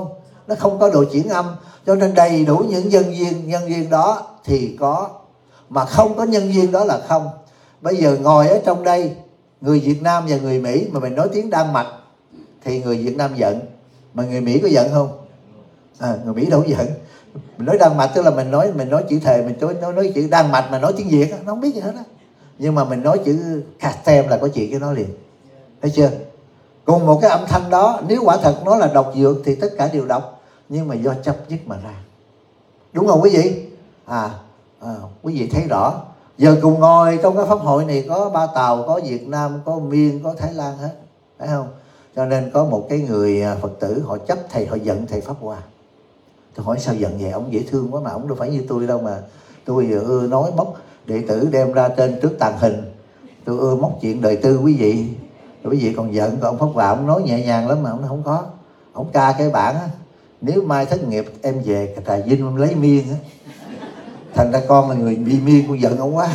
nó không có độ chuyển âm, cho nên đầy đủ những nhân duyên, nhân duyên đó thì có, mà không có nhân duyên đó là không. Bây giờ ngồi ở trong đây, người Việt Nam và người Mỹ mà mình nói tiếng Đan Mạch thì người Việt Nam giận, mà người Mỹ có giận không? À, người Mỹ đâu có giận. Mình nói Đan Mạch tức là mình nói mình nói chữ thề, mình nói nói, nói chữ Đan Mạch mà nói tiếng Việt nó không biết gì hết á. Nhưng mà mình nói chữ Castem là có chuyện cái nó liền, thấy chưa? Cùng một cái âm thanh đó, nếu quả thật nó là độc dược thì tất cả đều độc, nhưng mà do chấp nhất mà ra, đúng không quý vị? À, à quý vị thấy rõ. Giờ cùng ngồi trong cái pháp hội này có Ba Tàu, có Việt Nam, có Miên, có Thái Lan hết, phải không? Cho nên có một cái người Phật tử họ chấp thầy, họ giận thầy Pháp Hòa. Tôi hỏi sao giận vậy? Ông dễ thương quá mà, ông đâu phải như tôi đâu mà. Tôi ưa nói móc đệ tử đem ra trên trước tàn hình, tôi ưa móc chuyện đời tư quý vị. Rồi quý vị còn giận, còn ông Pháp Hòa ông nói nhẹ nhàng lắm mà ông không có. Ông ca cái bản á, nếu mai thất nghiệp em về Trà Vinh em lấy Miên á. Thành ra con là người bị Miên, con giận ông quá.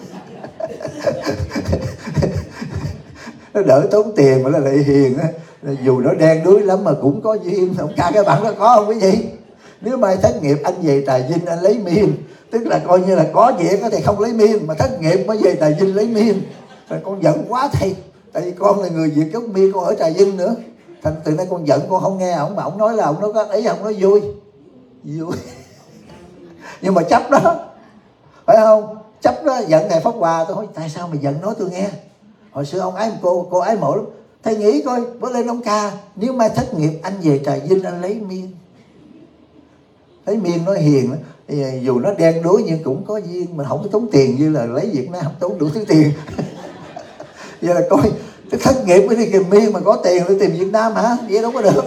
Nó đỡ tốn tiền mà nó lại hiền á, dù nó đen đuối lắm mà cũng có duyên. Ông ca cái bản đó có không quý vị? Nếu mai thất nghiệp anh về Trà Vinh anh lấy Miên, tức là coi như là có việc thì không lấy Miên, mà thất nghiệp mới về Trà Vinh lấy Miên. Rồi con giận quá thầy, tại vì con là người Việt gốc Miên, con ở Trà Vinh nữa. Thành từ nay con giận, con không nghe ổng, mà ổng nói là ổng nói có ý, ổng nói vui vui nhưng mà chấp đó, phải không? Chấp đó, giận thầy Pháp Hòa. Tôi hỏi tại sao mày giận nói tôi nghe. Hồi xưa ông ái cô cô ái mộ lắm. Thầy nghĩ coi, bữa lên ông ca, nếu mai thất nghiệp anh về Trà Vinh anh lấy Miên. Lấy Miên nó hiền đó. Dù nó đen đuối nhưng cũng có duyên, mình không có tốn tiền như là lấy Việt Nam tốn đủ thứ tiền. Vậy là coi cái thất nghiệp mới đi tìm Miên, mà có tiền đi tìm Việt Nam hả? Vậy đâu có được.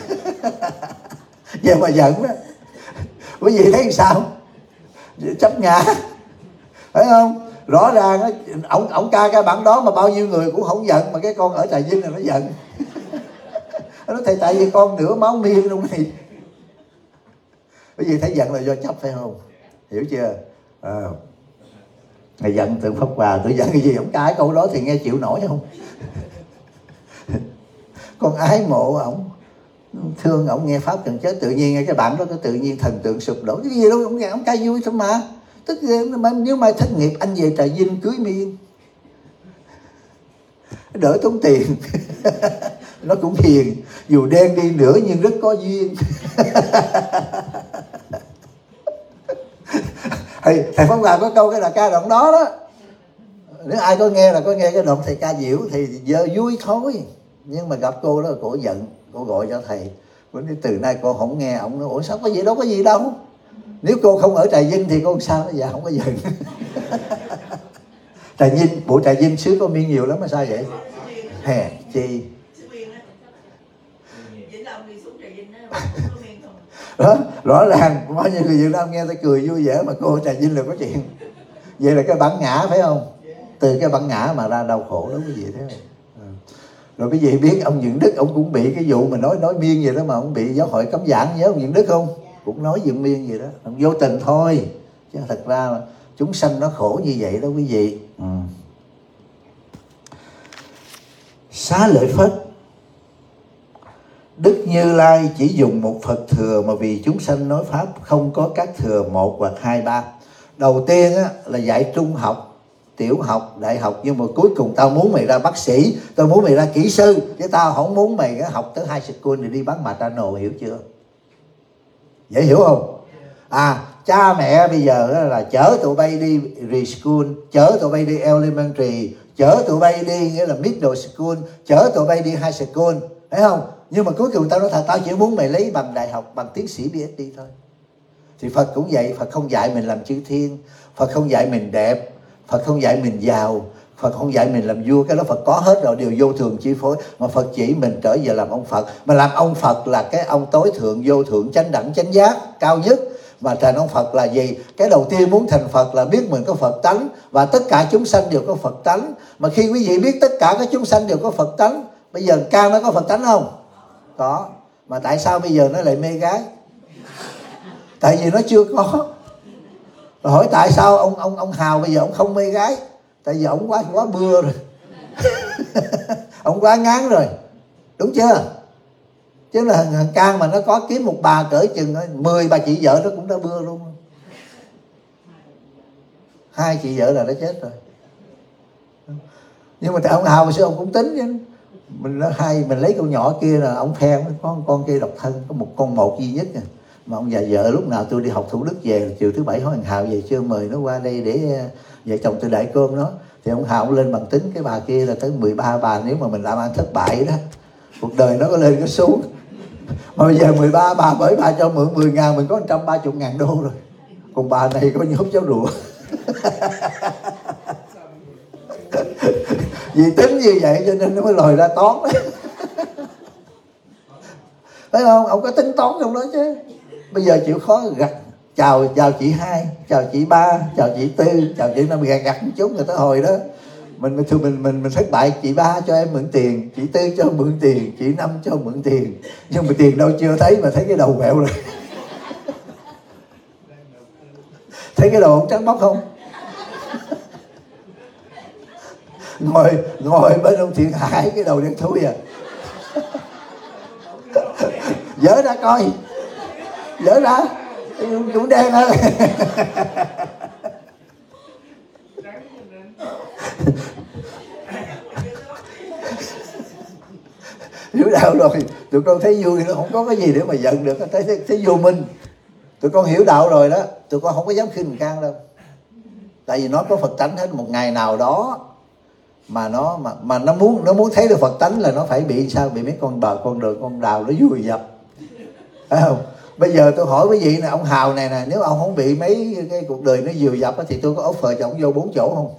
Vậy mà giận đó. Quý vị thấy sao? Chấp ngã, phải không? Rõ ràng á, ổng ổng ca cái bản đó mà bao nhiêu người cũng không giận, mà cái con ở Trà Vinh là nó giận. Nó nói thầy tại vì con nửa máu Miên luôn này. Quý vị thấy giận là do chấp, phải không? Hiểu chưa? À, ngày giận tượng Pháp Hòa, tôi giận cái gì? Ổng ca cái câu đó thì nghe chịu nổi không? Con ái mộ ổng, thương ổng, nghe pháp cần chết, tự nhiên nghe cái bản đó cái tự nhiên thần tượng sụp đổ. Cái gì đâu, ổng nghe ổng ca vui thôi mà. Tức là nếu mai thất nghiệp anh về Trà Vinh cưới Miên, đỡ tốn tiền. Nó cũng hiền, dù đen đi nữa nhưng rất có duyên. Thầy, thầy Pháp Hòa có câu cái là ca đoạn đó đó. Nếu ai có nghe là có nghe cái đoạn thầy ca diễu thì giờ vui thôi. Nhưng mà gặp cô đó cổ giận, cô gọi cho thầy. Cô nói từ nay cô không nghe. Ông nói ủa sao có gì đâu, có gì đâu. Nếu cô không ở Trà Vinh thì cô sao? Dạ không có giận. Trà Vinh, bộ Trà Vinh xứ có Miên nhiều lắm mà sao vậy? Hè chi đó, rõ ràng bao nhiêu người Việt Nam nghe ta cười vui vẻ, mà cô Trà Vinh là có chuyện. Vậy là cái bản ngã, phải không? Từ cái bản ngã mà ra đau khổ đó quý vị thấy không? À. Rồi quý vị biết ông Nhuận Đức, ông cũng bị cái vụ mà nói nói Miên vậy đó, mà ông bị giáo hội cấm giảng, nhớ ông Nhuận Đức không? Cũng nói dựng Miên vậy đó, ông vô tình thôi, chứ thật ra là chúng sanh nó khổ như vậy đó quý vị. Ừ. Xá lợi Phất, Đức Như Lai chỉ dùng một Phật thừa, mà vì chúng sanh nói pháp không có các thừa một hoặc hai ba. Đầu tiên á, là dạy trung học, tiểu học, đại học, nhưng mà cuối cùng tao muốn mày ra bác sĩ, tao muốn mày ra kỹ sư, chứ tao không muốn mày học tới high school để đi bán McDonald's, hiểu chưa? Dễ hiểu không? À, cha mẹ bây giờ là chở tụi bay đi preschool, chở tụi bay đi elementary, chở tụi bay đi nghĩa là middle school, chở tụi bay đi high school, thấy không? Nhưng mà cuối cùng tao nói thật, tao chỉ muốn mày lấy bằng đại học, bằng tiến sĩ ph đê thôi. Thì Phật cũng vậy, Phật không dạy mình làm chư thiên, Phật không dạy mình đẹp, Phật không dạy mình giàu, Phật không dạy mình làm vua, cái đó Phật có hết rồi, điều vô thường chi phối. Mà Phật chỉ mình trở về làm ông Phật. Mà làm ông Phật là cái ông tối thượng, vô thượng, chánh đẳng, chánh giác, cao nhất. Mà thành ông Phật là gì? Cái đầu tiên muốn thành Phật là biết mình có Phật tánh, và tất cả chúng sanh đều có Phật tánh. Mà khi quý vị biết tất cả các chúng sanh đều có Phật tánh, bây giờ Cao nó có Phật tánh không? Có. Mà tại sao bây giờ nó lại mê gái? Tại vì nó chưa có. Rồi hỏi tại sao ông ông ông Hào bây giờ ông không mê gái? Tại vì ông quá quá bưa rồi. Ông quá ngán rồi. Đúng chưa? Chứ là thằng Can mà nó có kiếm một bà cỡ chừng mười bà chị vợ nó cũng đã bưa luôn. Hai chị vợ là đã chết rồi. Nhưng mà ông Hào xưa ông cũng tính chứ. Mình nói hai mình lấy con nhỏ kia là ông khen có con kia độc thân, có một con một duy nhất. Mà ông già vợ lúc nào tôi đi học Thủ Đức về chiều thứ bảy hỏi thằng Hào về chưa, mời nó qua đây để vợ chồng tôi đãi cơm nó. Thì ông Hào lên bằng tính cái bà kia là tới mười ba bà, nếu mà mình làm ăn thất bại đó, cuộc đời nó có lên có xuống. Mà bây giờ mười ba bà bởi bà cho mượn mười ngàn, mình có một trăm ba mươi ngàn đô rồi. Còn bà này có như hút cháo rùa. Vì tính như vậy cho nên nó mới lòi ra toán. Thấy không? Ông có tính toán trong đó chứ. Bây giờ chịu khó gặt. Chào chào chị hai, chào chị ba, chào chị tư, chào chị năm, gạt gặt một chút người ta hồi đó. Mình mình mình mình mình thất bại, chị ba cho em mượn tiền, chị tư cho mượn tiền, chị năm cho mượn tiền. Nhưng mà tiền đâu chưa thấy mà thấy cái đầu quẹo rồi. Thấy cái đầu ông trắng bóc không? Ngồi ngồi bên ông Thiện Hải cái đầu đen thui à. Dỡ ra coi. Dỡ ra. Cũng đen á. Hiểu đạo rồi, tụi con thấy vui, nó không có cái gì để mà giận được, thấy, thấy, thấy vô minh. Tụi con hiểu đạo rồi đó, tụi con không có dám khinh can đâu. Tại vì nó có Phật tánh hết, một ngày nào đó mà nó mà mà nó muốn nó muốn thấy được Phật tánh là nó phải bị sao, bị mấy con bờ con đường con đào nó vùi dập, phải không? Bây giờ tôi hỏi quý vị nè, ông Hào này nè, nếu ông không bị mấy cái cuộc đời nó vùi dập thì tôi có offer cho ông vô bốn chỗ không?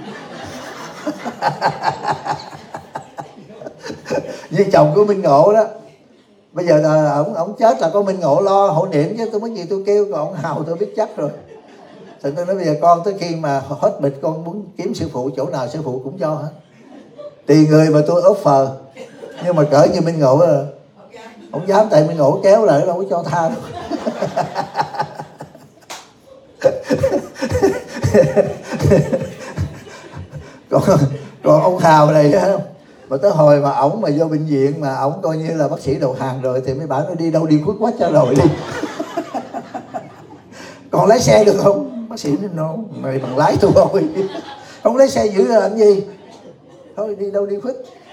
Như chồng của Minh Ngộ đó, bây giờ là ông ông chết là có Minh Ngộ lo hộ niệm chứ tôi mất gì tôi kêu, còn ông Hào tôi biết chắc rồi. Thì tôi nói bây giờ con tới khi mà hết bịch con muốn kiếm sư phụ chỗ nào sư phụ cũng cho hết. Tùy người mà tôi offer. Nhưng mà cỡ như Minh Ngộ là không dám, tại Minh Ngộ kéo lại đâu có cho tha đâu. còn, còn ông Hào này đó, mà tới hồi mà ổng mà vô bệnh viện mà ổng coi như là bác sĩ đầu hàng rồi thì mấy bạn nó đi đâu đi khuất quá cho rồi đi. Còn lái xe được không? Bác sĩ nói no, mày bằng lái tôi thôi. Không lái xe giữ làm gì? Thôi đi đâu đi khuất.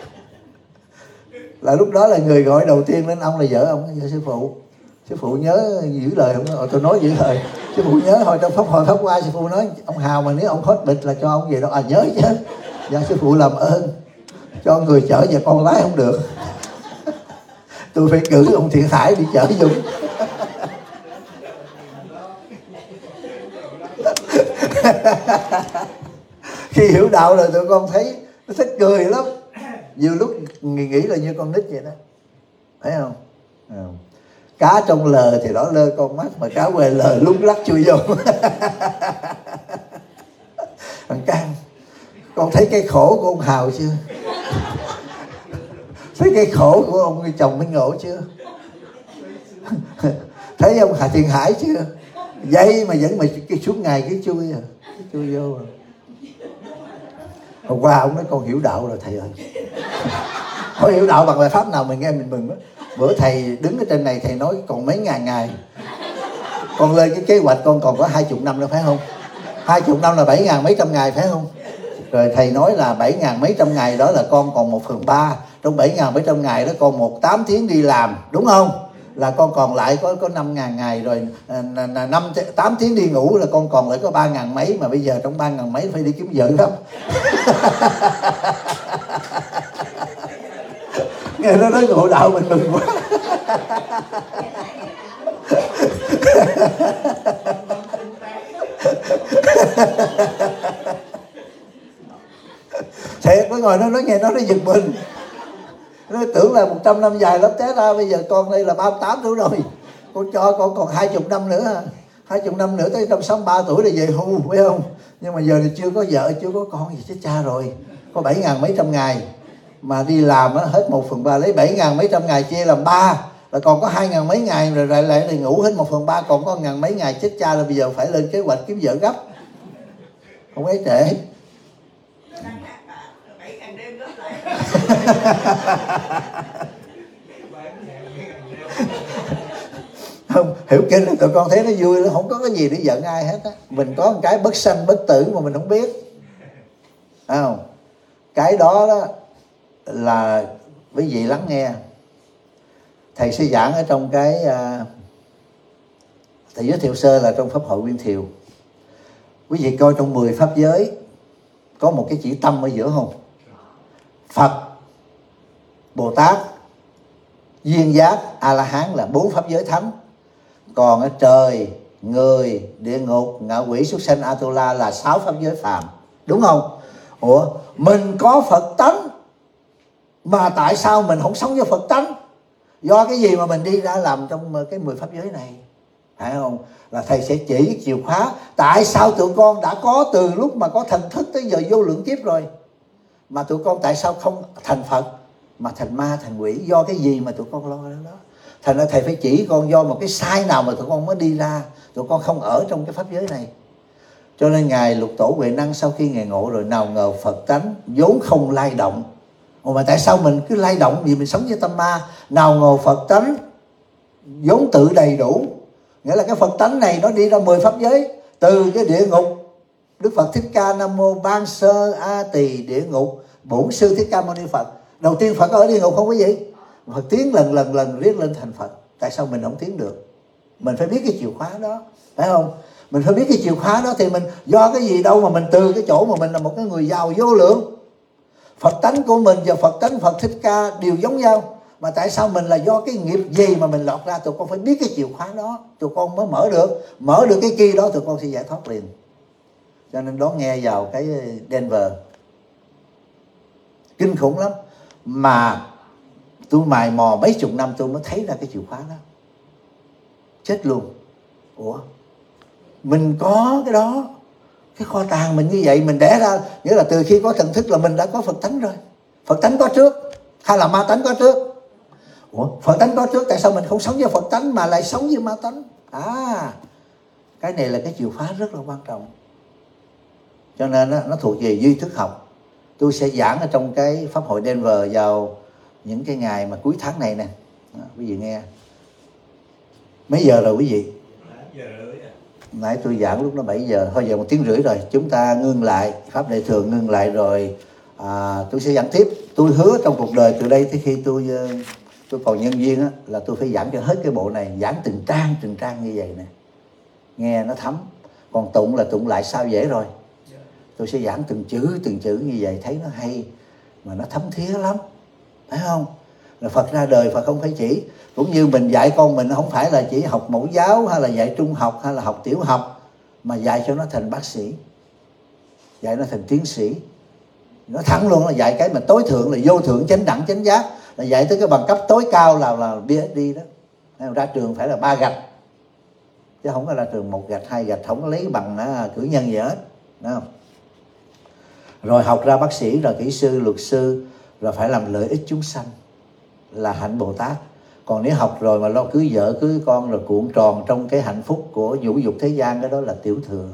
Là lúc đó là người gọi đầu tiên đến ông là vợ ông, vợ sư phụ. Sư phụ nhớ giữ lời không? Tôi nói giữ lời. Sư phụ nhớ hồi trong pháp hồi pháp qua sư phụ nói ông Hào mà nếu ông hết bịch là cho ông về đó. À nhớ chứ. Dạ sư phụ làm ơn. Cho người chở về con lái không được. Tôi phải cử ông Thiện Hải đi chở Dung. Khi hiểu đạo rồi tụi con thấy nó thích cười lắm. Nhiều lúc nghĩ là như con nít vậy đó, thấy không? À. Cá trong lờ thì đó lơ con mắt, mà cá quê lờ lúc lắc chui vô. Thằng Can, con thấy cái khổ của ông Hào chưa? Thấy cái khổ của ông chồng Minh Ngộ chưa? Thấy ông Hà Thiện Hải chưa? Vậy mà vẫn mà cái suốt ngày cái chui à, cái chui vô à. Hôm qua ông nói con hiểu đạo rồi thầy ơi. Không hiểu đạo bằng bài pháp nào mình nghe mình mừng đó. Bữa thầy đứng ở trên này thầy nói còn mấy ngàn ngày, con lên cái kế hoạch con còn có hai chục năm nữa phải không? Hai chục năm là bảy ngàn mấy trăm ngày phải không? Rồi thầy nói là bảy ngàn mấy trăm ngày đó là con còn một phần ba. Trong bảy ngàn mấy trăm ngày đó con một tám tiếng đi làm đúng không? Là con còn lại có có năm ngàn ngày rồi, năm tám tiếng đi ngủ là con còn lại có ba ngàn mấy, mà bây giờ trong ba ngàn mấy phải đi kiếm vợ gấp. Nghe nó nói ngộ đạo mình mừng quá. Thiệt nó ngồi nó nói nghe nó nó giật mình. Nó tưởng là một trăm năm dài lắm, té ra bây giờ con đây là ba mươi tám tuổi rồi. Con cho con còn hai chục năm nữa, hai chục năm nữa tới một trăm sáu mươi ba tuổi là về hưu, phải không? Nhưng mà giờ thì chưa có vợ, chưa có con gì chết cha rồi. Có bảy ngàn mấy trăm ngày. Mà đi làm á, hết một phần ba, lấy bảy ngàn mấy trăm ngày chia làm ba là còn có hai ngàn mấy ngày, rồi lại lại thì ngủ hết một phần ba, còn có ngàn mấy ngày chết cha, là bây giờ phải lên kế hoạch kiếm vợ gấp. Không ấy trễ. hiểu kinh là tụi con thấy nó vui lắm, không có cái gì để giận ai hết á. Mình có một cái bất sanh bất tử mà mình không biết, phải không? Cái đó, đó là quý vị lắng nghe. Thầy sẽ giảng ở trong cái uh, thầy giới thiệu sơ là trong Pháp hội Nguyên Thiều. Quý vị coi trong mười pháp giới có một cái chữ tâm ở giữa không? Phật, Bồ Tát, Duyên Giác, A La Hán là bốn pháp giới thánh. Còn ở trời, người, địa ngục, ngạ quỷ, súc sanh, Atula là sáu pháp giới phàm, đúng không? Ủa, mình có Phật tánh mà tại sao mình không sống với Phật tánh? Do cái gì mà mình đi ra làm trong cái mười pháp giới này, phải không? Là thầy sẽ chỉ cái chìa khóa tại sao tụi con đã có từ lúc mà có thần thức tới giờ vô lượng kiếp rồi, mà tụi con tại sao không thành Phật mà thành ma thành quỷ? Do cái gì mà tụi con lo đó đó. Thành ra thầy phải chỉ con do một cái sai nào mà tụi con mới đi ra, tụi con không ở trong cái pháp giới này. Cho nên Ngài Lục Tổ Huệ Năng sau khi Ngài ngộ rồi, nào ngờ Phật tánh vốn không lay động. Ồ, mà tại sao mình cứ lay động vì mình sống với tâm ma? Nào ngờ Phật tánh vốn tự đầy đủ. Nghĩa là cái Phật tánh này nó đi ra mười pháp giới. Từ cái địa ngục, Đức Phật Thích Ca Nam Mô Ban Sơ A Tỳ địa ngục, Bổn Sư Thích Ca Mâu Ni Phật. Đầu tiên Phật ở địa ngục không quý vị? Phật tiến lần lần lần riết lên thành Phật. Tại sao mình không tiến được? Mình phải biết cái chìa khóa đó, phải không? Mình phải biết cái chìa khóa đó thì mình do cái gì đâu mà mình từ cái chỗ mà mình là một cái người giàu vô lượng. Phật tánh của mình và Phật tánh Phật Thích Ca đều giống nhau, mà tại sao mình là do cái nghiệp gì mà mình lọt ra? Tụi con phải biết cái chìa khóa đó, tụi con mới mở được. Mở được cái kia đó tụi con sẽ giải thoát liền. Cho nên đón nghe vào cái Denver kinh khủng lắm. Mà tôi mài mò mấy chục năm tôi mới thấy ra cái chìa khóa đó. Chết luôn. Ủa, mình có cái đó, cái kho tàng mình như vậy, mình đẻ ra, nghĩa là từ khi có thần thức là mình đã có Phật tánh rồi. Phật tánh có trước hay là ma tánh có trước? Ủa, Phật tánh có trước, tại sao mình không sống với Phật tánh mà lại sống với ma tánh? À, cái này là cái chìa khóa rất là quan trọng. Cho nên đó, nó thuộc về duy thức học. Tôi sẽ giảng ở trong cái Pháp hội Denver vào những cái ngày mà cuối tháng này nè. Đó, quý vị nghe. Mấy giờ rồi quý vị? Nãy tôi giảng lúc nó bảy giờ, thôi giờ một tiếng rưỡi rồi. Chúng ta ngưng lại, Pháp Đại Thừa ngưng lại rồi à, tôi sẽ giảng tiếp. Tôi hứa trong cuộc đời từ đây tới khi tôi tôi còn nhân viên á, là tôi phải giảng cho hết cái bộ này. Giảng từng trang, từng trang như vậy nè. Nghe nó thấm. Còn tụng là tụng lại sao dễ rồi. Tôi sẽ giảng từng chữ, từng chữ như vậy, thấy nó hay mà nó thấm thía lắm, phải không? Là Phật ra đời Phật không phải chỉ, cũng như mình dạy con mình không phải là chỉ học mẫu giáo hay là dạy trung học hay là học tiểu học, mà dạy cho nó thành bác sĩ, dạy nó thành tiến sĩ. Nó thẳng luôn là dạy cái mà tối thượng là vô thượng chánh đẳng chánh giác, là dạy tới cái bằng cấp tối cao là là ph đê đó. Ra trường phải là ba gạch, chứ không phải là trường một gạch hai gạch, không có lấy bằng cử nhân gì hết, đúng không? Rồi học ra bác sĩ, rồi kỹ sư, luật sư, rồi phải làm lợi ích chúng sanh là hạnh Bồ Tát. Còn nếu học rồi mà lo cưới vợ cưới con rồi cuộn tròn trong cái hạnh phúc của vũ dục thế gian, cái đó là tiểu thừa.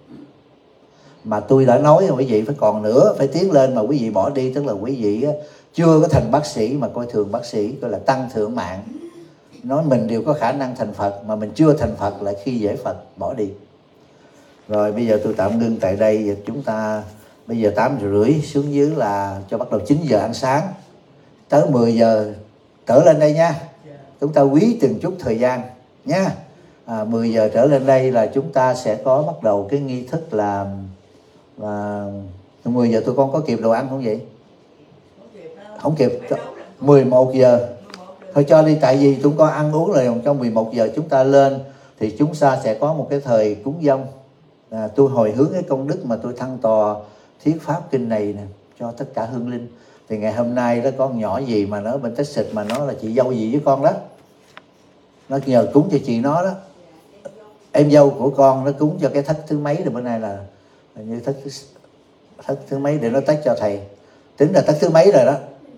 Mà tôi đã nói quý vị phải còn nữa, phải tiến lên, mà quý vị bỏ đi, tức là quý vị chưa có thành bác sĩ mà coi thường bác sĩ, gọi là tăng thượng mạng. Nói mình đều có khả năng thành Phật mà mình chưa thành Phật lại khi dễ Phật, bỏ đi. Rồi bây giờ tôi tạm ngưng tại đây. Và chúng ta bây giờ tám giờ rưỡi xuống dưới là cho bắt đầu chín giờ ăn sáng, tới mười giờ trở lên đây nha. Chúng ta quý từng chút thời gian nha. À, mười giờ trở lên đây là chúng ta sẽ có bắt đầu cái nghi thức là và mười giờ tụi con có kịp đồ ăn không vậy? Không kịp. mười một giờ thôi cho đi, tại vì tụi con ăn uống rồi, trong mười một giờ chúng ta lên thì chúng ta sẽ có một cái thời cúng dông. À, tôi hồi hướng cái công đức mà tôi thăng tòa thuyết pháp kinh này nè cho tất cả hương linh. Thì ngày hôm nay đó có con nhỏ gì mà nó bên Texas mà nó là chị dâu gì với con đó, nó nhờ cúng cho chị nó đó, em dâu của con, nó cúng cho cái thất thứ mấy rồi, bữa nay là như thất thất thứ mấy để nó tách cho thầy, tính là thất thứ mấy rồi đó.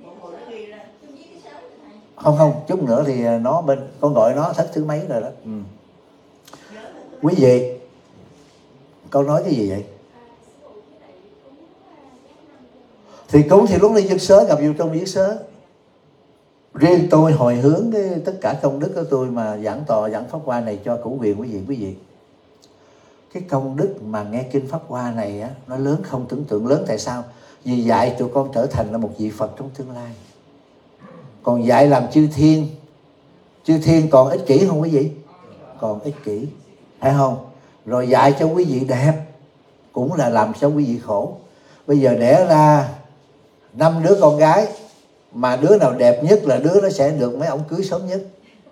Không không, chút nữa thì nó bên con gọi nó thất thứ mấy rồi đó. Ừ. Quý vị, câu nói cái gì vậy? Thì cúng thì lúc đi dứt sớ, gặp vô trong dứt sớ. Riêng tôi hồi hướng cái tất cả công đức của tôi mà giảng tòa giảng pháp hoa này cho cửu quyền quý vị quý vị. Cái công đức mà nghe kinh pháp hoa này á, nó lớn không tưởng tượng. Lớn tại sao? Vì dạy tụi con trở thành là một vị Phật trong tương lai. Còn dạy làm chư thiên, chư thiên còn ích kỷ không quý vị? Còn ích kỷ, phải không? Rồi dạy cho quý vị đẹp cũng là làm cho quý vị khổ. Bây giờ đẻ ra năm đứa con gái, mà đứa nào đẹp nhất là đứa nó sẽ được mấy ông cưới sớm nhất.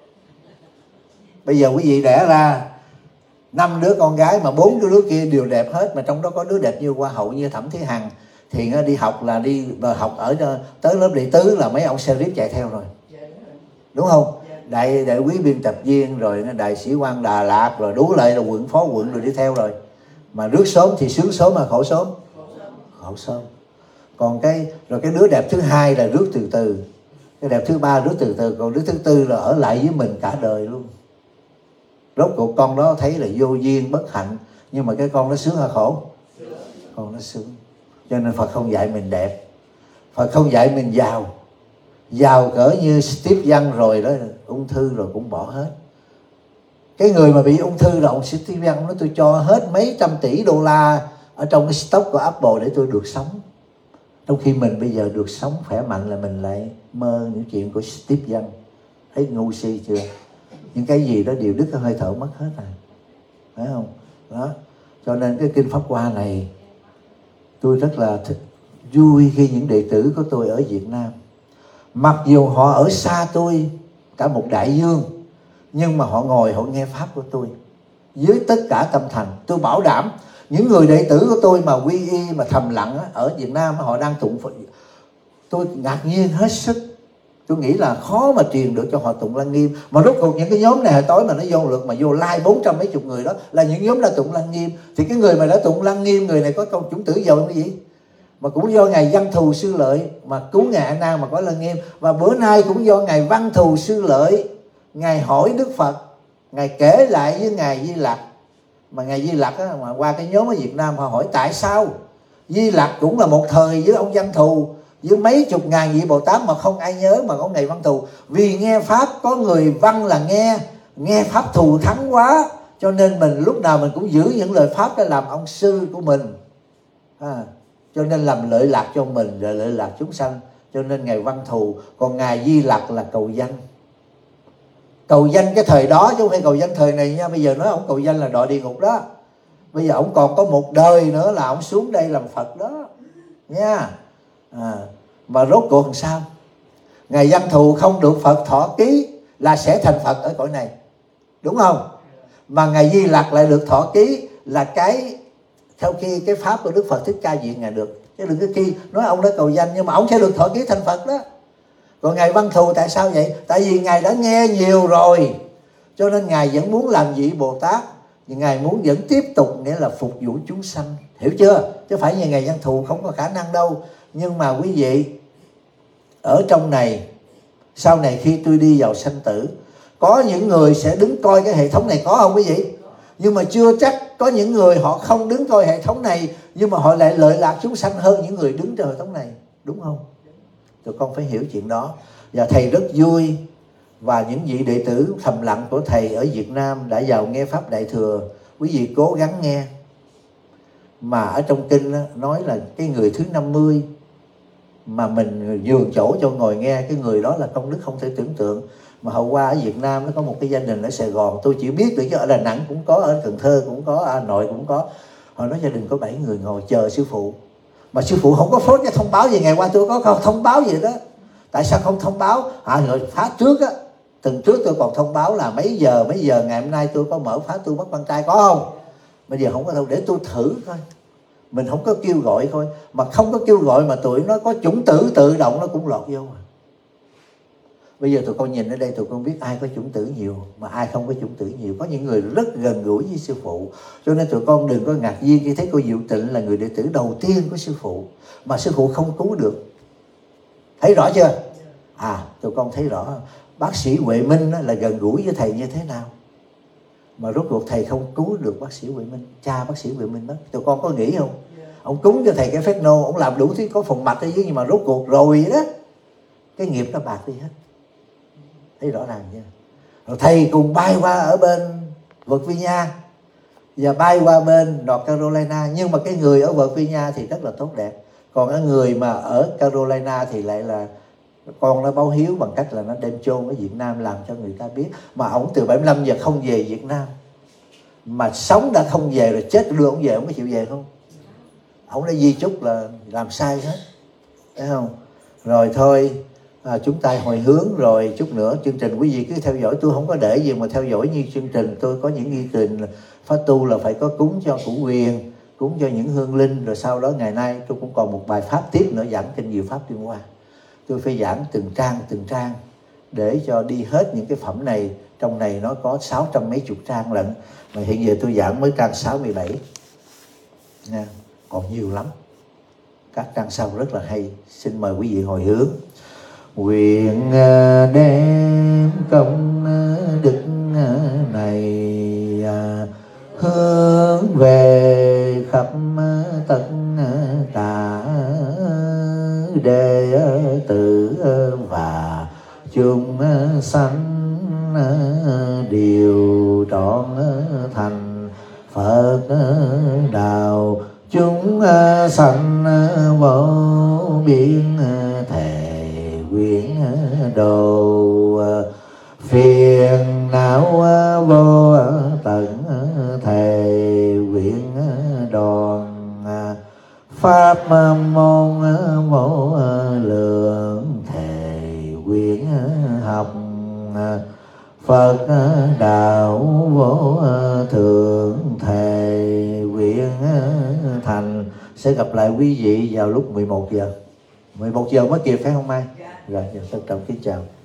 Bây giờ quý vị đẻ ra năm đứa con gái mà bốn đứa, đứa kia đều đẹp hết, mà trong đó có đứa đẹp như Hoa hậu, như Thẩm Thí Hằng, thì nó đi học là đi và học ở tới lớp đệ tứ là mấy ông sheriff chạy theo rồi, đúng không? Đại đại quý biên tập viên rồi đại sĩ quan Đà Lạt rồi đủ lại là quận phó quận rồi đi theo rồi. Mà rước sớm thì sướng sớm mà khổ sớm, khổ sớm. Còn cái rồi cái đứa đẹp thứ hai là rước từ từ, cái đẹp thứ ba rước từ từ, còn đứa thứ tư là ở lại với mình cả đời luôn. Rốt cuộc con đó thấy là vô duyên bất hạnh, nhưng mà cái con nó sướng hay khổ? Con nó sướng. Cho nên Phật không dạy mình đẹp, Phật không dạy mình giàu. Giàu cỡ như Steve Young rồi đó, ung thư rồi cũng bỏ hết. Cái người mà bị ung thư là ông Steve Young, ông nói tôi cho hết mấy trăm tỷ đô la ở trong cái stock của Apple để tôi được sống. Trong khi mình bây giờ được sống khỏe mạnh là mình lại mơ những chuyện của Steve Young. Thấy ngu si chưa? Những cái gì đó đều đứt cái hơi thở mất hết rồi, phải không? Đó. Cho nên cái kinh pháp hoa này tôi rất là thích, vui khi những đệ tử của tôi ở Việt Nam, mặc dù họ ở xa tôi cả một đại dương, nhưng mà họ ngồi họ nghe pháp của tôi với tất cả tâm thành. Tôi bảo đảm những người đệ tử của tôi mà quy y mà thầm lặng á, ở Việt Nam họ đang tụng Phật, tôi ngạc nhiên hết sức. Tôi nghĩ là khó mà truyền được cho họ tụng Lăng Nghiêm. Mà rốt cuộc những cái nhóm này hồi tối mà nó vô lượt mà vô like bốn trăm mấy chục người đó là những nhóm đã tụng Lăng Nghiêm. Thì cái người mà đã tụng Lăng Nghiêm, người này có công chủng tử giàu cái gì? Mà cũng do Ngài Văn Thù Sư Lợi mà cứu Ngài A Nan mà có Lăng Nghiêm. Và bữa nay cũng do Ngài Văn Thù Sư Lợi, Ngài hỏi Đức Phật, Ngài kể lại với Ngài Di Lặc. Mà Ngài Di Lặc á, mà qua cái nhóm ở Việt Nam họ hỏi tại sao Di Lặc cũng là một thời với ông Văn Thù với mấy chục ngàn vị Bồ Tát mà không ai nhớ, mà có Ngài Văn Thù. Vì nghe pháp có người văn là nghe, nghe pháp thù thắng quá, cho nên mình lúc nào mình cũng giữ những lời pháp để làm ông sư của mình, à, cho nên làm lợi lạc cho mình rồi lợi lạc chúng sanh. Cho nên Ngài Văn Thù, còn Ngài Di Lặc là cầu danh. Cầu danh cái thời đó chứ không phải cầu danh thời này nha. Bây giờ nói ông cầu danh là đọa địa ngục đó. Bây giờ ông còn có một đời nữa là ông xuống đây làm Phật đó nha. À, mà rốt cuộc làm sao? Ngài Văn Thù không được Phật thọ ký là sẽ thành Phật ở cõi này, đúng không? Mà Ngài Di Lặc lại được thọ ký là cái theo khi cái pháp của Đức Phật Thích Ca Diệu Ngài được. Chứ đừng có khi nói ông đã cầu danh nhưng mà ông sẽ được thọ ký thành Phật đó. Còn Ngài Văn Thù tại sao vậy? Tại vì Ngài đã nghe nhiều rồi, cho nên Ngài vẫn muốn làm vị Bồ Tát, nhưng Ngài muốn vẫn tiếp tục, nghĩa là phục vụ chúng sanh, hiểu chưa? Chứ phải như Ngài Văn Thù không có khả năng đâu. Nhưng mà quý vị, ở trong này, sau này khi tôi đi vào sanh tử, có những người sẽ đứng coi cái hệ thống này, có không quý vị? Nhưng mà chưa chắc, có những người họ không đứng coi hệ thống này, nhưng mà họ lại lợi lạc chúng sanh hơn những người đứng trên hệ thống này, đúng không? Tụi con phải hiểu chuyện đó. Và thầy rất vui, và những vị đệ tử thầm lặng của thầy ở Việt Nam đã vào nghe pháp Đại Thừa. Quý vị cố gắng nghe. Mà ở trong kinh đó, nói là cái người thứ năm mươi mà mình nhường chỗ cho ngồi nghe, cái người đó là công đức không thể tưởng tượng. Mà hôm qua ở Việt Nam nó có một cái gia đình ở Sài Gòn, tôi chỉ biết được chứ ở Đà Nẵng cũng có, ở Cần Thơ cũng có, ở Hà Nội cũng có. Họ nói gia đình có bảy người ngồi chờ sư phụ, mà sư phụ không có phốt cái thông báo gì. Ngày qua tôi có không thông báo gì đó. Tại sao không thông báo? À, rồi phá trước á, tuần trước tôi còn thông báo là mấy giờ mấy giờ ngày hôm nay tôi có mở phá tu bắt quan trai, có không? Bây giờ không có đâu, để tôi thử coi. Mình không có kêu gọi thôi, mà không có kêu gọi mà tụi nó có chủng tử tự động nó cũng lọt vô à. Bây giờ tụi con nhìn ở đây, tụi con biết ai có chủng tử nhiều mà ai không có chủng tử nhiều. Có những người rất gần gũi với sư phụ, cho nên tụi con đừng có ngạc nhiên khi thấy cô Diệu Tịnh là người đệ tử đầu tiên của sư phụ mà sư phụ không cứu được. Thấy rõ chưa? À, tụi con thấy rõ bác sĩ Huệ Minh là gần gũi với thầy như thế nào, mà rốt cuộc thầy không cứu được bác sĩ Huệ Minh, cha bác sĩ Huệ Minh mất. Tụi con có nghĩ không? Ông cúng cho thầy cái phép nô, ông làm đủ thứ, có phòng mạch ở dưới, nhưng mà rốt cuộc rồi đó, cái nghiệp nó bạc đi hết. thấy rõ ràng chưa? Rồi thầy cùng bay qua ở bên Virginia và bay qua bên North Carolina, nhưng mà cái người ở Virginia thì rất là tốt đẹp, còn cái người mà ở Carolina thì lại là con nó báo hiếu bằng cách là nó đem chôn ở Việt Nam, làm cho người ta biết. Mà ổng từ bảy mươi lăm giờ không về Việt Nam, mà sống đã không về rồi, chết đưa ổng về, ổng có chịu về không? Ổng đã di chúc là làm sai hết, thấy không? Rồi thôi, à, chúng ta hồi hướng rồi chút nữa chương trình quý vị cứ theo dõi. Tôi không có để gì mà theo dõi như chương trình. Tôi có những nghi trình phát tu là phải có cúng cho củ quyền, cúng cho những hương linh, rồi sau đó ngày nay tôi cũng còn một bài pháp tiếp nữa, giảng trên nhiều pháp liên quan. Tôi phải giảng từng trang từng trang để cho đi hết những cái phẩm này. Trong này nó có sáu trăm mấy chục trang lận, mà hiện giờ tôi giảng mới trang sáu mươi bảy nha, còn nhiều lắm. Các trang sau rất là hay. Xin mời quý vị hồi hướng. Nguyện đem công đức này hướng về khắp tất cả đệ tử và chúng sanh đều trọn thành Phật đạo. Chúng sanh vô biên thể quyển độ, phiền não vô tận thể quyển đoàn, pháp môn vô lượng thể quyển học, Phật đạo vô thượng thể quyển thành. Sẽ gặp lại quý vị vào lúc mười một giờ. mười một giờ mới kịp phải không Mai? Rồi, trân trọng kính chào.